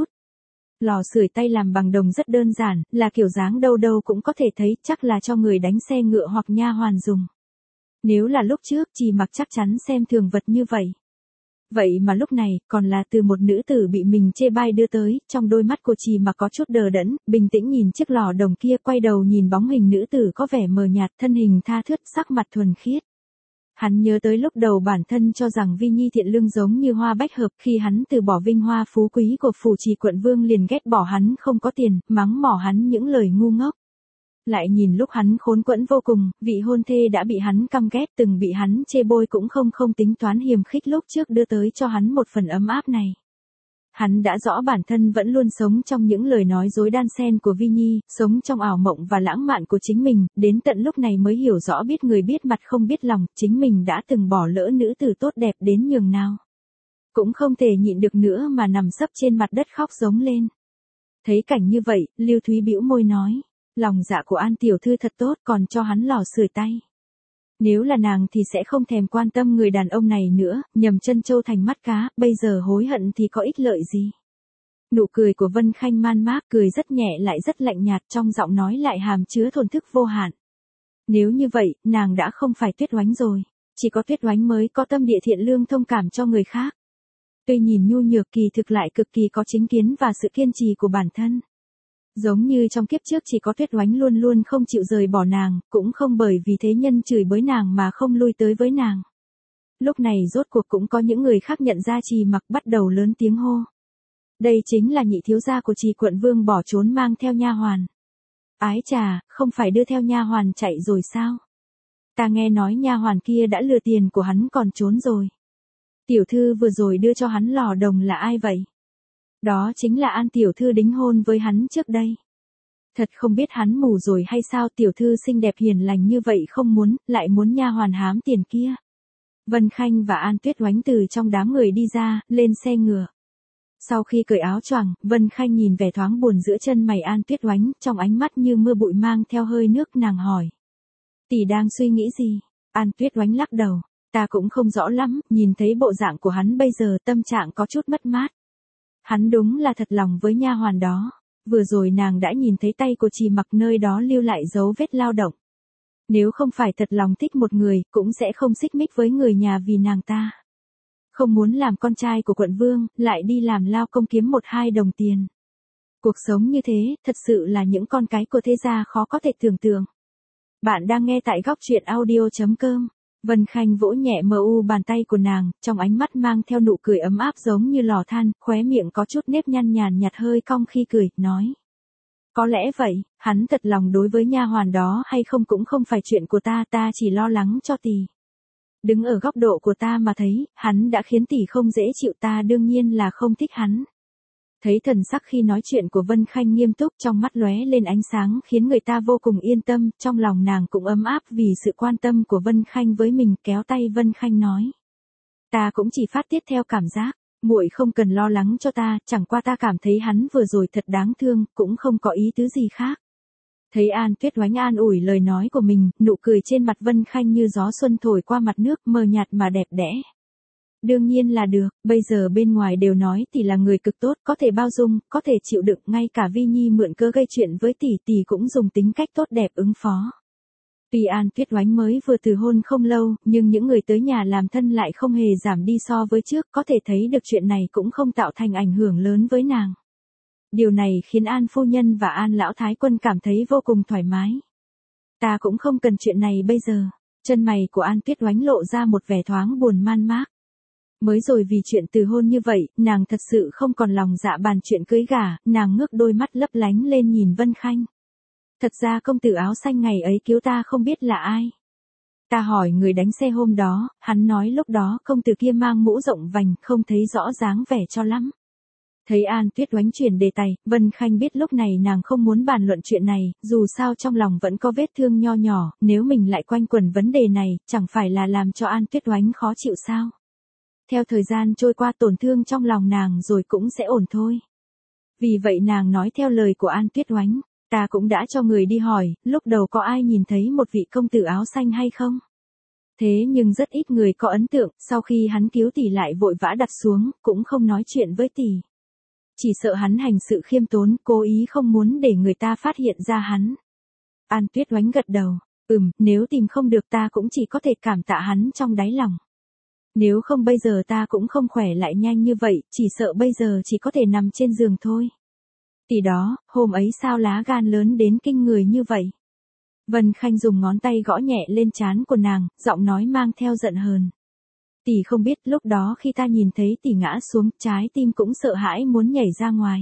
Lò sưởi tay làm bằng đồng rất đơn giản, là kiểu dáng đâu đâu cũng có thể thấy, chắc là cho người đánh xe ngựa hoặc nha hoàn dùng. Nếu là lúc trước, Trì Mặc chắc chắn xem thường vật như vậy. Vậy mà lúc này, còn là từ một nữ tử bị mình chê bai đưa tới, trong đôi mắt của Trì Mặc có chút đờ đẫn, bình tĩnh nhìn chiếc lò đồng kia, quay đầu nhìn bóng hình nữ tử có vẻ mờ nhạt, thân hình tha thướt, sắc mặt thuần khiết. Hắn nhớ tới lúc đầu bản thân cho rằng Vi Nhi thiện lương giống như hoa bách hợp, khi hắn từ bỏ vinh hoa phú quý của phủ Trì quận vương liền ghét bỏ hắn không có tiền, mắng mỏ hắn những lời ngu ngốc. Lại nhìn lúc hắn khốn quẫn vô cùng, vị hôn thê đã bị hắn căm ghét, từng bị hắn chê bôi cũng không tính toán hiềm khích lúc trước đưa tới cho hắn một phần ấm áp này. Hắn đã rõ bản thân vẫn luôn sống trong những lời nói dối đan xen của Vi Nhi, sống trong ảo mộng và lãng mạn của chính mình, đến tận lúc này mới hiểu rõ biết người biết mặt không biết lòng, chính mình đã từng bỏ lỡ nữ tử tốt đẹp đến nhường nào. Cũng không thể nhịn được nữa mà nằm sấp trên mặt đất khóc giống lên. Thấy cảnh như vậy, Lưu Thúy bĩu môi nói. Lòng dạ của An tiểu thư thật tốt, còn cho hắn lò sưởi tay. Nếu là nàng thì sẽ không thèm quan tâm người đàn ông này nữa, nhầm chân trâu thành mắt cá, bây giờ hối hận thì có ích lợi gì. Nụ cười của Vân Khanh man mác, cười rất nhẹ lại rất lạnh nhạt, trong giọng nói lại hàm chứa thổn thức vô hạn. Nếu như vậy, nàng đã không phải Tuyết Oánh rồi, chỉ có Tuyết Oánh mới có tâm địa thiện lương thông cảm cho người khác. Tuy nhìn nhu nhược kỳ thực lại cực kỳ có chính kiến và sự kiên trì của bản thân. Giống như trong kiếp trước chỉ có Tuyết Oánh luôn luôn không chịu rời bỏ nàng, cũng không bởi vì thế nhân chửi bới nàng mà không lui tới với nàng. Lúc này rốt cuộc cũng có những người khác nhận ra Trì Mặc bắt đầu lớn tiếng hô. Đây chính là nhị thiếu gia của Trì quận vương bỏ trốn mang theo nha hoàn. Ái chà, không phải đưa theo nha hoàn chạy rồi sao? Ta nghe nói nha hoàn kia đã lừa tiền của hắn còn trốn rồi. Tiểu thư vừa rồi đưa cho hắn lò đồng là ai vậy? Đó chính là An tiểu thư đính hôn với hắn trước đây. Thật không biết hắn mù rồi hay sao, tiểu thư xinh đẹp hiền lành như vậy không muốn, lại muốn nha hoàn hám tiền kia. Vân Khanh và An Tuyết Oánh từ trong đám người đi ra, lên xe ngựa. Sau khi cởi áo choàng, Vân Khanh nhìn vẻ thoáng buồn giữa chân mày An Tuyết Oánh, trong ánh mắt như mưa bụi mang theo hơi nước, nàng hỏi. Tỷ đang suy nghĩ gì? An Tuyết Oánh lắc đầu. Ta cũng không rõ lắm, nhìn thấy bộ dạng của hắn bây giờ tâm trạng có chút mất mát. Hắn đúng là thật lòng với nha hoàn đó. Vừa rồi nàng đã nhìn thấy tay của Trì Mặc nơi đó lưu lại dấu vết lao động. Nếu không phải thật lòng thích một người, cũng sẽ không xích mích với người nhà vì nàng ta. Không muốn làm con trai của quận vương, lại đi làm lao công kiếm 1-2 đồng tiền. Cuộc sống như thế, thật sự là những con cái của thế gia khó có thể tưởng tượng. Bạn đang nghe tại góc truyện audio.com. Vân Khanh vỗ nhẹ mờ u bàn tay của nàng, trong ánh mắt mang theo nụ cười ấm áp giống như lò than, khóe miệng có chút nếp nhăn nhàn nhạt hơi cong khi cười, nói. Có lẽ vậy, hắn thật lòng đối với nha hoàn đó hay không cũng không phải chuyện của ta, ta chỉ lo lắng cho tỷ. Đứng ở góc độ của ta mà thấy, hắn đã khiến tỷ không dễ chịu, ta đương nhiên là không thích hắn. Thấy thần sắc khi nói chuyện của Vân Khanh nghiêm túc, trong mắt lóe lên ánh sáng khiến người ta vô cùng yên tâm, trong lòng nàng cũng ấm áp vì sự quan tâm của Vân Khanh với mình, kéo tay Vân Khanh nói. Ta cũng chỉ phát tiết theo cảm giác, muội không cần lo lắng cho ta, chẳng qua ta cảm thấy hắn vừa rồi thật đáng thương, cũng không có ý tứ gì khác. Thấy An Tuyết Oánh an ủi lời nói của mình, nụ cười trên mặt Vân Khanh như gió xuân thổi qua mặt nước, mờ nhạt mà đẹp đẽ. Đương nhiên là được, bây giờ bên ngoài đều nói tỷ là người cực tốt, có thể bao dung, có thể chịu đựng, ngay cả Vi Nhi mượn cơ gây chuyện với tỷ cũng dùng tính cách tốt đẹp ứng phó. Tuy An Tuyết Oánh mới vừa từ hôn không lâu, nhưng những người tới nhà làm thân lại không hề giảm đi so với trước, có thể thấy được chuyện này cũng không tạo thành ảnh hưởng lớn với nàng. Điều này khiến An phu nhân và An lão thái quân cảm thấy vô cùng thoải mái. Ta cũng không cần chuyện này bây giờ. Chân mày của An Tuyết Oánh lộ ra một vẻ thoáng buồn man mác. Mới rồi vì chuyện từ hôn như vậy, nàng thật sự không còn lòng dạ bàn chuyện cưới gả, nàng ngước đôi mắt lấp lánh lên nhìn Vân Khanh. Thật ra công tử áo xanh ngày ấy cứu ta không biết là ai. Ta hỏi người đánh xe hôm đó, hắn nói lúc đó công tử kia mang mũ rộng vành, không thấy rõ dáng vẻ cho lắm. Thấy An Tuyết Oánh chuyển đề tài, Vân Khanh biết lúc này nàng không muốn bàn luận chuyện này, dù sao trong lòng vẫn có vết thương nho nhỏ, nếu mình lại quanh quẩn vấn đề này, chẳng phải là làm cho An Tuyết Oánh khó chịu sao. Theo thời gian trôi qua, tổn thương trong lòng nàng rồi cũng sẽ ổn thôi. Vì vậy nàng nói theo lời của An Tuyết Oánh, ta cũng đã cho người đi hỏi, lúc đầu có ai nhìn thấy một vị công tử áo xanh hay không? Thế nhưng rất ít người có ấn tượng, sau khi hắn cứu tỷ lại vội vã đặt xuống, cũng không nói chuyện với tỷ. Chỉ sợ hắn hành sự khiêm tốn, cố ý không muốn để người ta phát hiện ra hắn. An Tuyết Oánh gật đầu, nếu tìm không được ta cũng chỉ có thể cảm tạ hắn trong đáy lòng. Nếu không bây giờ ta cũng không khỏe lại nhanh như vậy, chỉ sợ bây giờ chỉ có thể nằm trên giường thôi. Tỷ đó, hôm ấy sao lá gan lớn đến kinh người như vậy? Vân Khanh dùng ngón tay gõ nhẹ lên trán của nàng, giọng nói mang theo giận hờn. Tỷ không biết lúc đó khi ta nhìn thấy tỷ ngã xuống, trái tim cũng sợ hãi muốn nhảy ra ngoài.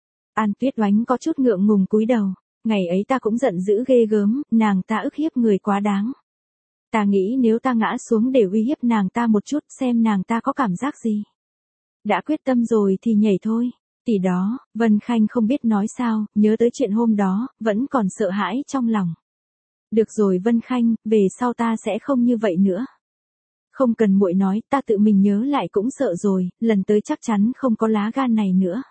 An Tuyết Oánh có chút ngượng ngùng cúi đầu. Ngày ấy ta cũng giận dữ ghê gớm, nàng ta ức hiếp người quá đáng. Ta nghĩ nếu ta ngã xuống để uy hiếp nàng ta một chút xem nàng ta có cảm giác gì. Đã quyết tâm rồi thì nhảy thôi. Tỷ đó, Vân Khanh không biết nói sao, nhớ tới chuyện hôm đó, vẫn còn sợ hãi trong lòng. Được rồi Vân Khanh, về sau ta sẽ không như vậy nữa. Không cần muội nói, ta tự mình nhớ lại cũng sợ rồi, lần tới chắc chắn không có lá gan này nữa.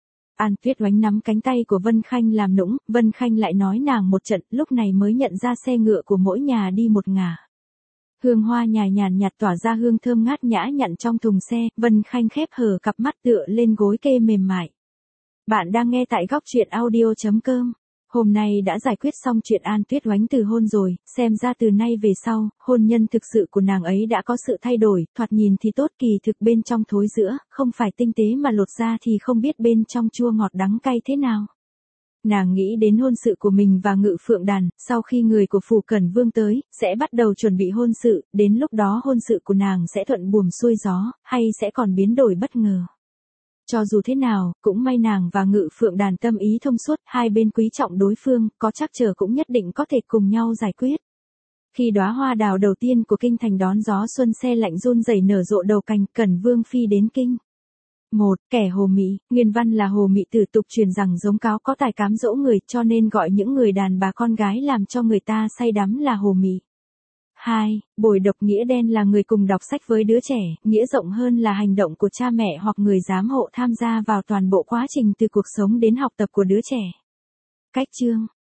An Tuyết Oánh nắm cánh tay của Vân Khanh làm nũng, Vân Khanh lại nói nàng một trận, lúc này mới nhận ra xe ngựa của mỗi nhà đi một ngả. Hương hoa nhàn nhạt tỏa ra hương thơm ngát nhã nhặn trong thùng xe, Vân Khanh khép hờ cặp mắt tựa lên gối kê mềm mại. Bạn đang nghe tại góc truyện audio.com. Hôm nay đã giải quyết xong chuyện An Tuyết Oánh từ hôn rồi, xem ra từ nay về sau, hôn nhân thực sự của nàng ấy đã có sự thay đổi, thoạt nhìn thì tốt kỳ thực bên trong thối giữa, không phải tinh tế mà lột ra thì không biết bên trong chua ngọt đắng cay thế nào. Nàng nghĩ đến hôn sự của mình và Ngự Phượng Đàn, sau khi người của Phủ Cẩn Vương tới, sẽ bắt đầu chuẩn bị hôn sự, đến lúc đó hôn sự của nàng sẽ thuận buồm xuôi gió, hay sẽ còn biến đổi bất ngờ. Cho dù thế nào, cũng may nàng và Ngự Phượng Đàn tâm ý thông suốt, hai bên quý trọng đối phương, có trắc trở cũng nhất định có thể cùng nhau giải quyết. Khi đóa hoa đào đầu tiên của kinh thành đón gió xuân se lạnh run rẩy nở rộ đầu cành, Cẩn Vương phi đến kinh. Kẻ hồ mị, nguyên văn là hồ mị tử tục truyền rằng giống cáo có tài cám dỗ người, cho nên gọi những người đàn bà con gái làm cho người ta say đắm là hồ mị. 2. Bồi độc nghĩa đen là người cùng đọc sách với đứa trẻ, nghĩa rộng hơn là hành động của cha mẹ hoặc người giám hộ tham gia vào toàn bộ quá trình từ cuộc sống đến học tập của đứa trẻ. Cách chương